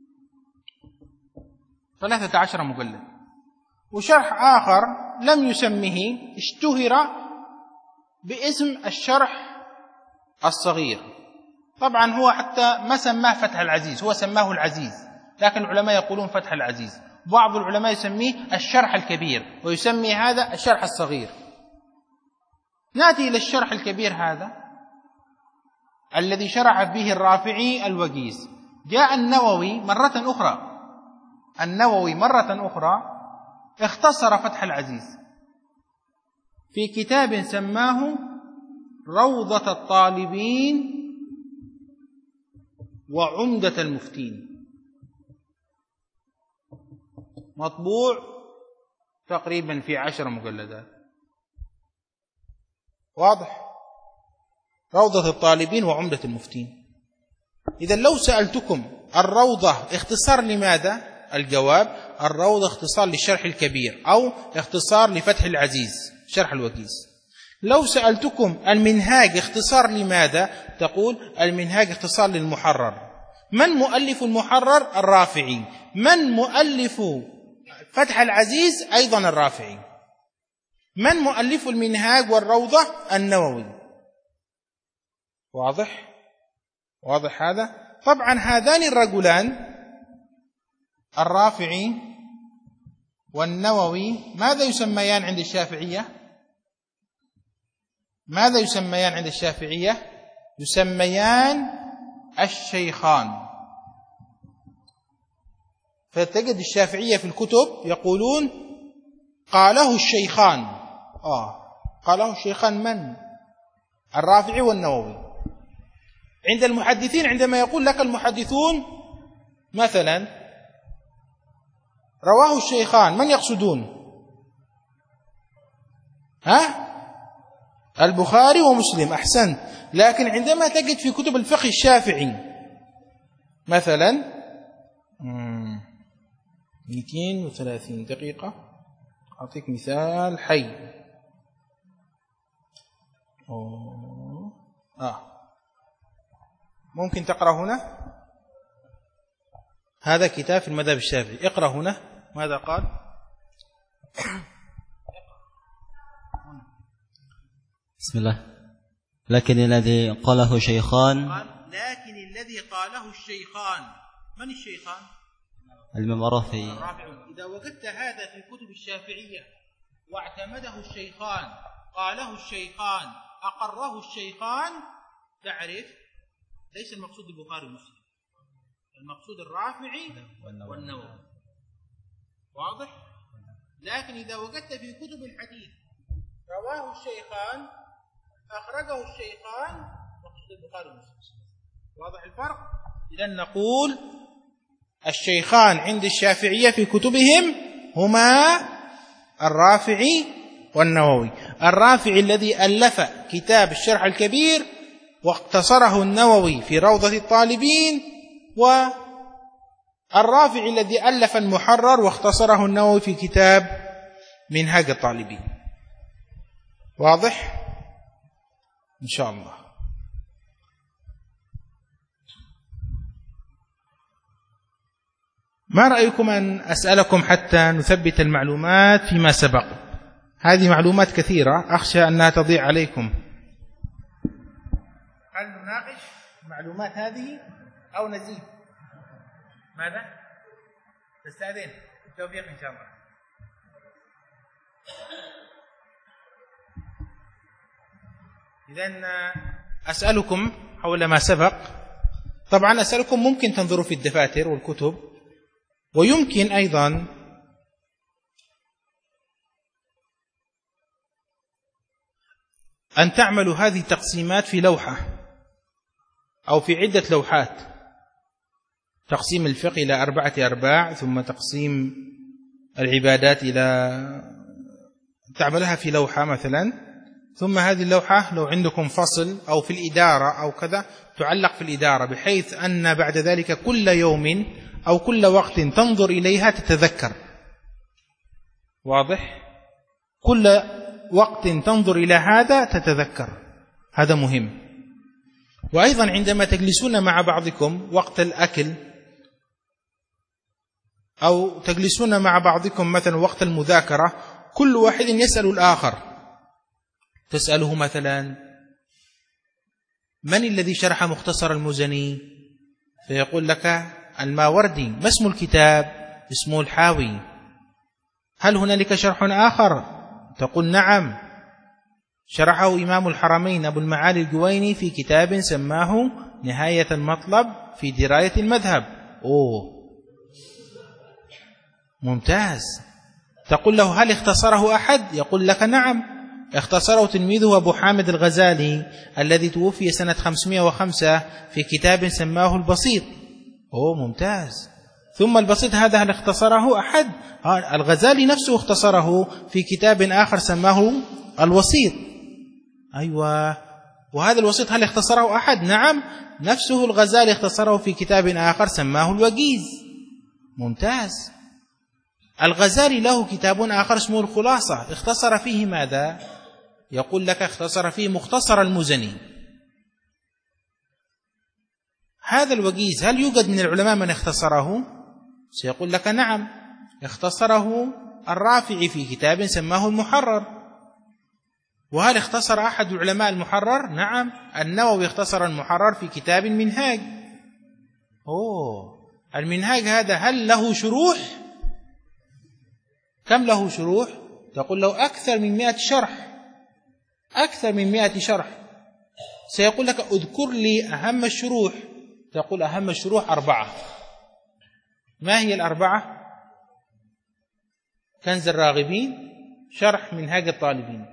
S2: ثلاثة عشر مجلد. وشرح آخر لم يسمه، اشتهر باسم الشرح الصغير. طبعا هو حتى ما سماه فتح العزيز، هو سماه العزيز، لكن العلماء يقولون فتح العزيز. بعض العلماء يسميه الشرح الكبير ويسمي هذا الشرح الصغير. نأتي إلى الشرح الكبير هذا الذي شرح به الرافعي الوجيز. جاء النووي مرة أخرى النووي مرة أخرى اختصر فتح العزيز في كتاب سماه روضة الطالبين وعمدة المفتين، مطبوع تقريبا في عشر مجلدات. واضح؟ روضة الطالبين وعمدة المفتين. إذا لو سألتكم الروضة اختصار لماذا؟ الجواب: الروضة اختصار للشرح الكبير أو اختصار لفتح العزيز شرح الوجيز. لو سألتكم المنهاج اختصار لماذا؟ تقول المنهاج اختصار للمحرر. من مؤلف المحرر؟ الرافعي. من مؤلف فتح العزيز؟ أيضا الرافعي. من مؤلف المنهاج والروضة؟ النووي. واضح؟ واضح هذا؟ طبعا هذان الرجلان الرافعي والنووي ماذا يسميان عند الشافعية؟ ماذا يسميان عند الشافعية؟ يسميان الشيخان. فتجد الشافعية في الكتب يقولون قاله الشيخان. آه قاله الشيخان من؟ الرافعي والنووي. عند المحدثين عندما يقول لك المحدثون مثلا رواه الشيخان، من يقصدون؟ ها؟ البخاري ومسلم. أحسنت. لكن عندما تجد في كتب الفقه الشافعي مثلا مئتين وثلاثين دقيقة، أعطيك مثال حي. أوه. آه. ممكن تقرأ هنا؟ هذا كتاب في المذهب الشافعي، اقرأ هنا ماذا قال.
S3: بسم الله. لكن الذي قاله شيخان
S2: قال لكن الذي قاله الشيخان. من الشيخان؟
S3: الإمام الرافعي.
S2: إذا وجدت هذا في كتب الشافعية واعتمده الشيخان، قاله الشيخان، أقره الشيخان، تعرف ليس المقصود البخاري ومسلم، المقصود الرافعي والنووي. واضح؟ لكن إذا وجدت في كتب الحديث رواه الشيخان، أخرجه الشيخان، مقصود البخاري ومسلم. واضح الفرق؟ إذا نقول الشيخان عند الشافعية في كتبهم هما الرافعي والنووي. الرافعي الذي ألف كتاب الشرح الكبير واختصره النووي في روضة الطالبين، والرافعي الذي ألف المحرر واختصره النووي في كتاب منهاج الطالبين. واضح؟ إن شاء الله. ما رأيكم أن أسألكم حتى نثبت المعلومات فيما سبق؟ هذه معلومات كثيرة أخشى أنها تضيع عليكم. هل نناقش المعلومات هذه أو نزيد؟ ماذا؟ تستأذن؟ التوفيق إن شاء الله. إذن أسألكم حول ما سبق. طبعا أسألكم ممكن تنظروا في الدفاتر والكتب، ويمكن أيضا أن تعملوا هذه التقسيمات في لوحة أو في عدة لوحات، تقسيم الفقه إلى أربعة أرباع، ثم تقسيم العبادات إلى تعملها في لوحة مثلا، ثم هذه اللوحة لو عندكم فصل أو في الإدارة أو كذا تعلق في الإدارة، بحيث أن بعد ذلك كل يوم أو كل وقت تنظر إليها تتذكر. واضح؟ كل وقت تنظر إلى هذا تتذكر، هذا مهم. وأيضا عندما تجلسون مع بعضكم وقت الأكل أو تجلسون مع بعضكم مثلا وقت المذاكرة، كل واحد يسأل الآخر، تسأله مثلا من الذي شرح مختصر المزني؟ فيقول لك الماوردي. ما اسم الكتاب؟ اسمه الحاوي. هل هنالك شرح آخر؟ تقول نعم، شرحه إمام الحرمين أبو المعالي الجويني في كتاب سماه نهاية المطلب في دراية المذهب. أوه ممتاز. تقول له هل اختصره أحد؟ يقول لك نعم، اختصره تلميذه أبو حامد الغزالي الذي توفي سنة خمسمائة وخمسة في كتاب سماه البسيط. أوه ممتاز. ثم البسيط هذا هل اختصره أحد؟ الغزالي نفسه اختصره في كتاب آخر سماه الوسيط. أيوة. وهذا الوسيط هل اختصره أحد؟ نعم، نفسه الغزالي اختصره في كتاب آخر سماه الوجيز. ممتاز. الغزالي له كتاب آخر اسمه الخلاصة، اختصر فيه ماذا؟ يقول لك اختصر فيه مختصر المزني. هذا الوجيز هل يوجد من العلماء من اختصره؟ سيقول لك نعم، اختصره الرافعي في كتاب سماه المحرر. وهل اختصر أحد علماء المحرر؟ نعم، النووي اختصر المحرر في كتاب المنهاج. أوه المنهاج هذا هل له شروح؟ كم له شروح؟ تقول له أكثر من مئة شرح، أكثر من مئة شرح. سيقول لك اذكر لي أهم الشروح. تقول أهم الشروح أربعة. ما هي الأربعة؟ كنز الراغبين، شرح منهاج الطالبين،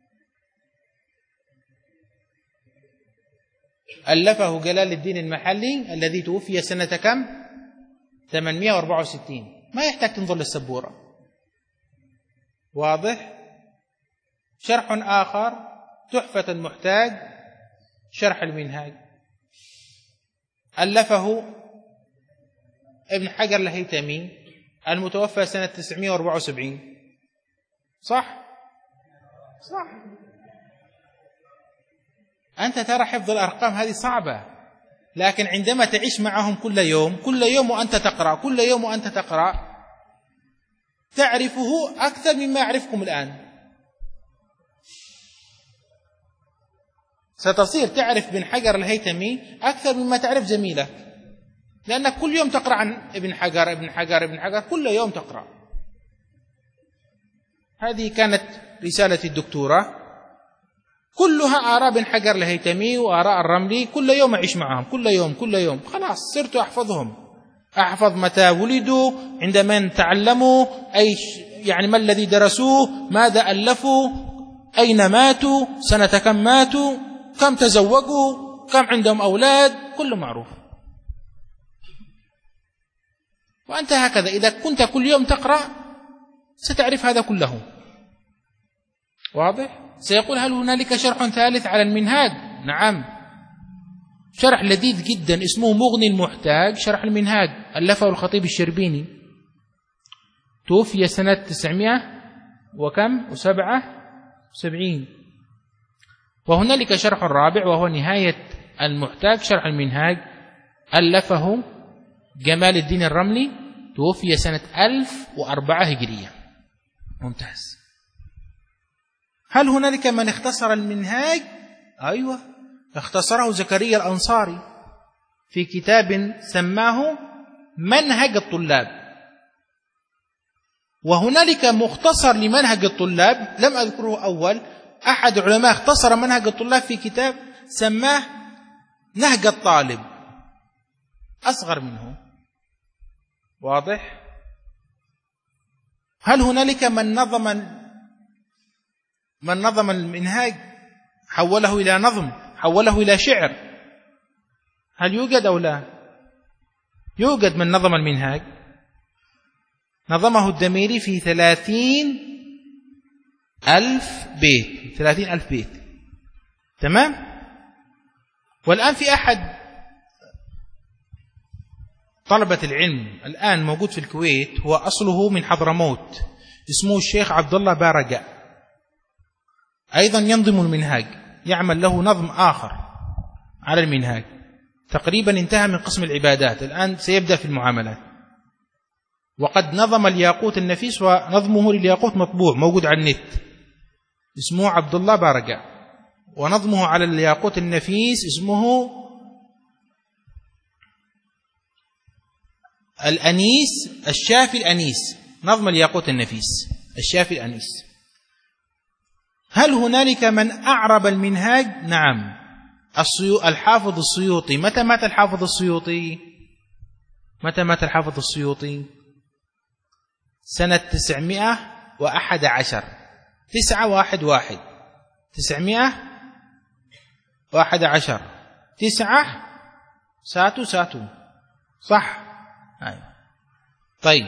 S2: ألفه جلال الدين المحلي الذي توفي سنة كم؟ ثمانمائة وأربعة وستين. ما يحتاج تنظر للسبورة. واضح؟ شرح آخر تحفة المحتاج، شرح المنهاج، ألفه ابن حجر الهيثمي المتوفى سنة تسعمائة وأربعة وسبعين. صح؟ صح. أنت ترى حفظ الأرقام هذه صعبة، لكن عندما تعيش معهم كل يوم كل يوم وأنت تقرأ كل يوم وأنت تقرأ تعرفه أكثر مما أعرفكم الآن. ستصير تعرف ابن حجر الهيثمي أكثر مما تعرف زميلك، لأنك كل يوم تقرأ عن ابن حجر ابن حجر ابن حجر كل يوم تقرأ. هذه كانت رسالة الدكتوراه، كلها آراء ابن حجر الهيثمي وآراء الرملي، كل يوم أعيش معهم كل يوم كل يوم. خلاص صرت أحفظهم، أحفظ متى ولدوا، عندما تعلموا، أي يعني ما الذي درسوه، ماذا ألفوا، أين ماتوا، سنة كم ماتوا، كم تزوجوا، كم عندهم أولاد، كله معروف. وأنت هكذا إذا كنت كل يوم تقرأ ستعرف هذا كله. واضح؟ سيقول هل هنالك شرح ثالث على المنهاج؟ نعم، شرح لذيذ جدا اسمه مغني المحتاج، شرح المنهاج، ألفه الخطيب الشربيني، توفي سنة تسعمائة وكم وسبعة وسبعين. وهنالك شرح رابع وهو نهاية المحتاج، شرح المنهاج، ألفه جمال الدين الرملي، توفي سنة ألف وأربعة هجرية. ممتاز. هل هنالك من اختصر المنهاج؟ أيوة، اختصره زكريا الأنصاري في كتاب سماه منهج الطلاب. وهنالك مختصر لمنهج الطلاب لم أذكره أول، أحد علماء اختصر منهج الطلاب في كتاب سماه نهج الطالب، أصغر منه. واضح؟ هل هنالك من نظم من نظم المنهاج؟ حوله إلى نظم، حوله إلى شعر، هل يوجد أو لا؟ يوجد من نظم المنهاج، نظمه الدميري في ثلاثين ألف بيت، ثلاثين ألف بيت، تمام. والآن في أحد طلبة العلم الآن موجود في الكويت، هو أصله من حضرموت، اسمه الشيخ عبد الله بارقة، أيضا ينظم المنهاج، يعمل له نظم آخر على المنهاج، تقريبا انتهى من قسم العبادات، الآن سيبدأ في المعاملات. وقد نظم الياقوت النفيس، ونظمه للياقوت مطبوع موجود على النت، اسمه عبد الله بارقة، ونظمه على الياقوت النفيس اسمه الأنيس الشافي الأنيس، نظم الياقوت النفيس الشافي الأنيس. هل هنالك من أعرب المنهاج؟ نعم، الصيو... الحافظ السيوطي. متى مات الحافظ السيوطي؟ متى مات الحافظ السيوطي؟ سنة تسعمائة وأحد عشر، تسعة واحد واحد، تسعمائة واحد عشر، تسعة ساتو ساتو، صح؟ أيوة. طيب،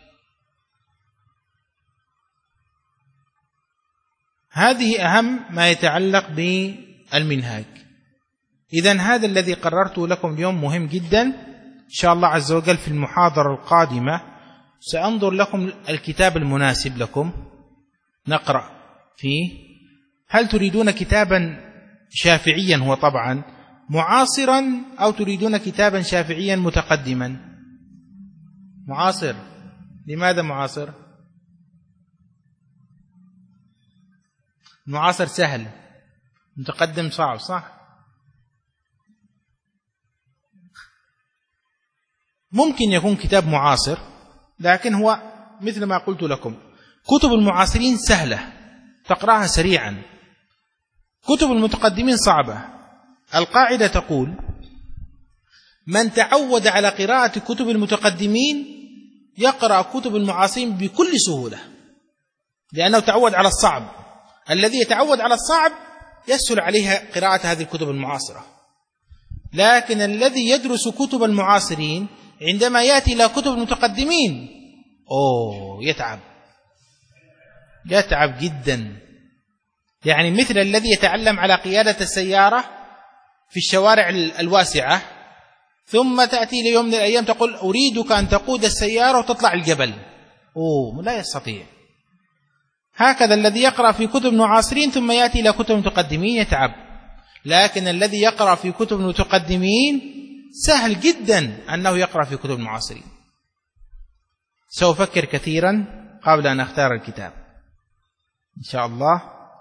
S2: هذه أهم ما يتعلق بالمنهاج. إذن هذا الذي قررته لكم اليوم مهم جدا، إن شاء الله عز وجل في المحاضرة القادمة سأنظر لكم الكتاب المناسب لكم نقرأ فيه. هل تريدون كتابا شافعيا هو طبعا معاصرا، أو تريدون كتابا شافعيا متقدما؟ معاصر. لماذا معاصر؟ معاصر سهل، متقدم صعب، صح؟ ممكن يكون كتاب معاصر، لكن هو مثل ما قلت لكم كتب المعاصرين سهلة تقرأها سريعا، كتب المتقدمين صعبة. القاعدة تقول: من تعود على قراءة كتب المتقدمين يقرأ كتب المعاصرين بكل سهولة، لأنه تعود على الصعب. الذي يتعود على الصعب يسهل عليه قراءة هذه الكتب المعاصرة، لكن الذي يدرس كتب المعاصرين عندما يأتي إلى كتب المتقدمين أوه يتعب، يتعب جدا. يعني مثل الذي يتعلم على قيادة السيارة في الشوارع الواسعة، ثم تأتي ليوم من الأيام تقول أريدك أن تقود السيارة وتطلع الجبل، أوه لا يستطيع. هكذا الذي يقرأ في كتب المعاصرين ثم يأتي إلى كتب المتقدمين يتعب، لكن الذي يقرأ في كتب المتقدمين سهل جدا أنه يقرأ في كتب المعاصرين. سأفكر كثيرا قبل أن أختار الكتاب إن شاء الله،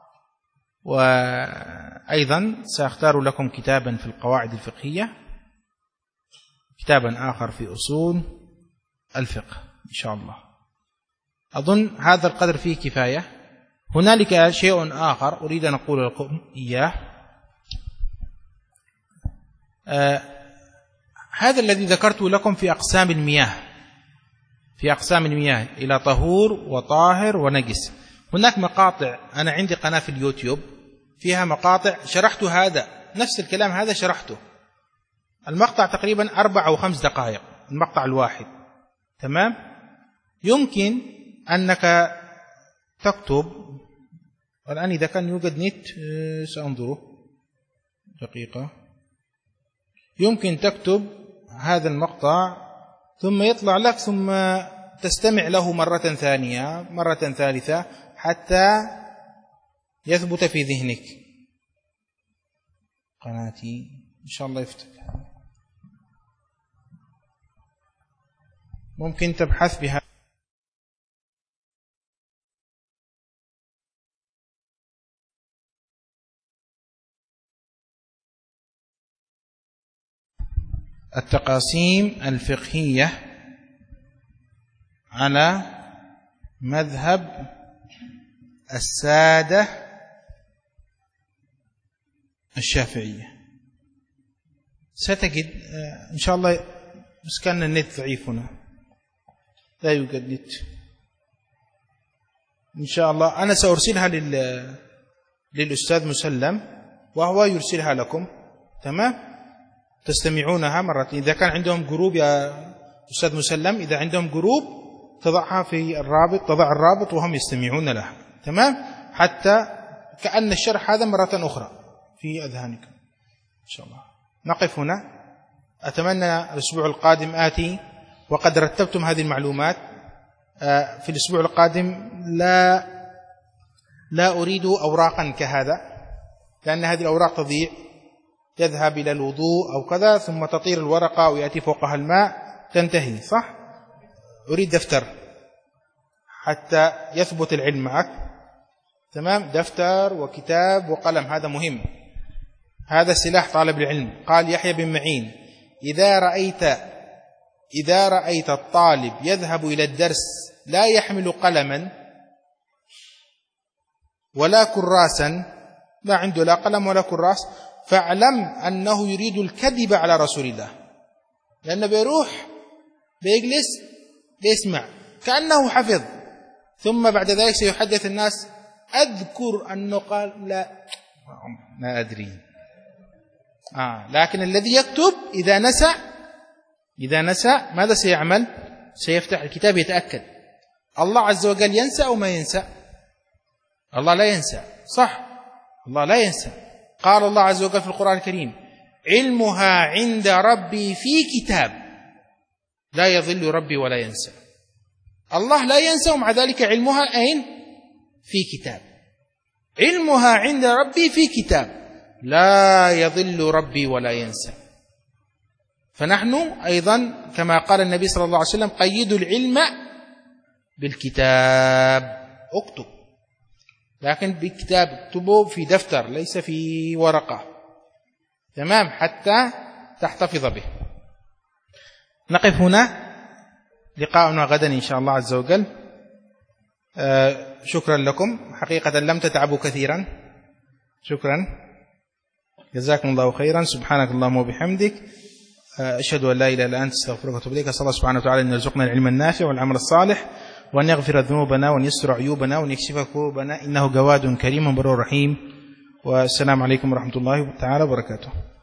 S2: وأيضا سأختار لكم كتابا في القواعد الفقهية، كتابا آخر في أصول الفقه إن شاء الله. أظن هذا القدر فيه كفاية. هنالك شيء آخر أريد أن أقول لكم إياه. آه هذا الذي ذكرته لكم في أقسام المياه، في أقسام المياه إلى طهور وطاهر ونجس. هناك مقاطع، أنا عندي قناة في اليوتيوب فيها مقاطع شرحت هذا، نفس الكلام هذا شرحته. المقطع تقريبا أربع أو خمس دقائق المقطع الواحد، تمام. يمكن أنك تكتب الآن، إذا كان يوجد نت سأنظره دقيقة. يمكن تكتب هذا المقطع ثم يطلع لك، ثم تستمع له مرة ثانية مرة ثالثة حتى يثبت في ذهنك. قناتي إن شاء الله يفتح، ممكن تبحث بها. التقاسيم الفقهية على مذهب السادة الشافعية. ستجد إن شاء الله، بس كان النت ضعيف هنا، لا يوجد نت. إن شاء الله أنا سأرسلها لل... للأستاذ مسلم وهو يرسلها لكم. تمام، تستمعونها مرتين. إذا كان عندهم جروب يا أستاذ مسلم، إذا عندهم جروب تضعها في الرابط، تضع الرابط وهم يستمعون لها. تمام، حتى كأن الشرح هذا مرة أخرى في أذهانكم إن شاء الله. نقف هنا. أتمنى الأسبوع القادم آتي وقد رتبتم هذه المعلومات. في الأسبوع القادم لا لا أريد أوراقا كهذا، لأن هذه الأوراق تضيع، يذهب إلى الوضوء أو كذا ثم تطير الورقة ويأتي فوقها الماء تنتهي. صح؟ أريد دفتر حتى يثبت العلم معك. تمام، دفتر وكتاب وقلم، هذا مهم، هذا سلاح طالب العلم. قال يحيى بن معين: إذا رأيت إذا رأيت الطالب يذهب إلى الدرس لا يحمل قلما ولا كراسا، لا عنده لا قلم ولا كراس، فاعلم أنه يريد الكذب على رسول الله، لأنه بيروح بيجلس بيسمع كأنه حفظ، ثم بعد ذلك سيحدث الناس: أذكر أنه قال لا ما أدري. آه. لكن الذي يكتب إذا نسى إذا نسى ماذا سيعمل؟ سيفتح الكتاب يتأكد. الله عز وجل ينسى أو ما ينسى؟ الله لا ينسى، صح؟ الله لا ينسى. قال الله عز وجل في القرآن الكريم: علمها عند ربي في كتاب لا يضل ربي ولا ينسى. الله لا ينسى ومع ذلك علمها أين؟ في كتاب. علمها عند ربي في كتاب لا يضل ربي ولا ينسى. فنحن أيضا كما قال النبي صلى الله عليه وسلم: قيدوا العلم بالكتاب، اكتب، لكن بالكتاب، اكتبوا في دفتر ليس في ورقة. تمام، حتى تحتفظ به. نقف هنا، لقاؤنا غدا إن شاء الله عز وجل. آه شكرا لكم، حقيقة لم تتعبوا كثيرا، شكرا، جزاكم الله خيرا. سبحانك اللهم وبحمدك، أشهد أن لا إله إلا أنت، استغفرك وأتوب إليك. أسأل الله سبحانه وتعالى أن يرزقنا العلم النافع والعمل الصالح، وأن يغفر ذنوبنا وأن يستر عيوبنا وأن يكشف كروبنا، إنه جواد كريم برور رحيم. والسلام عليكم ورحمة الله تعالى وبركاته.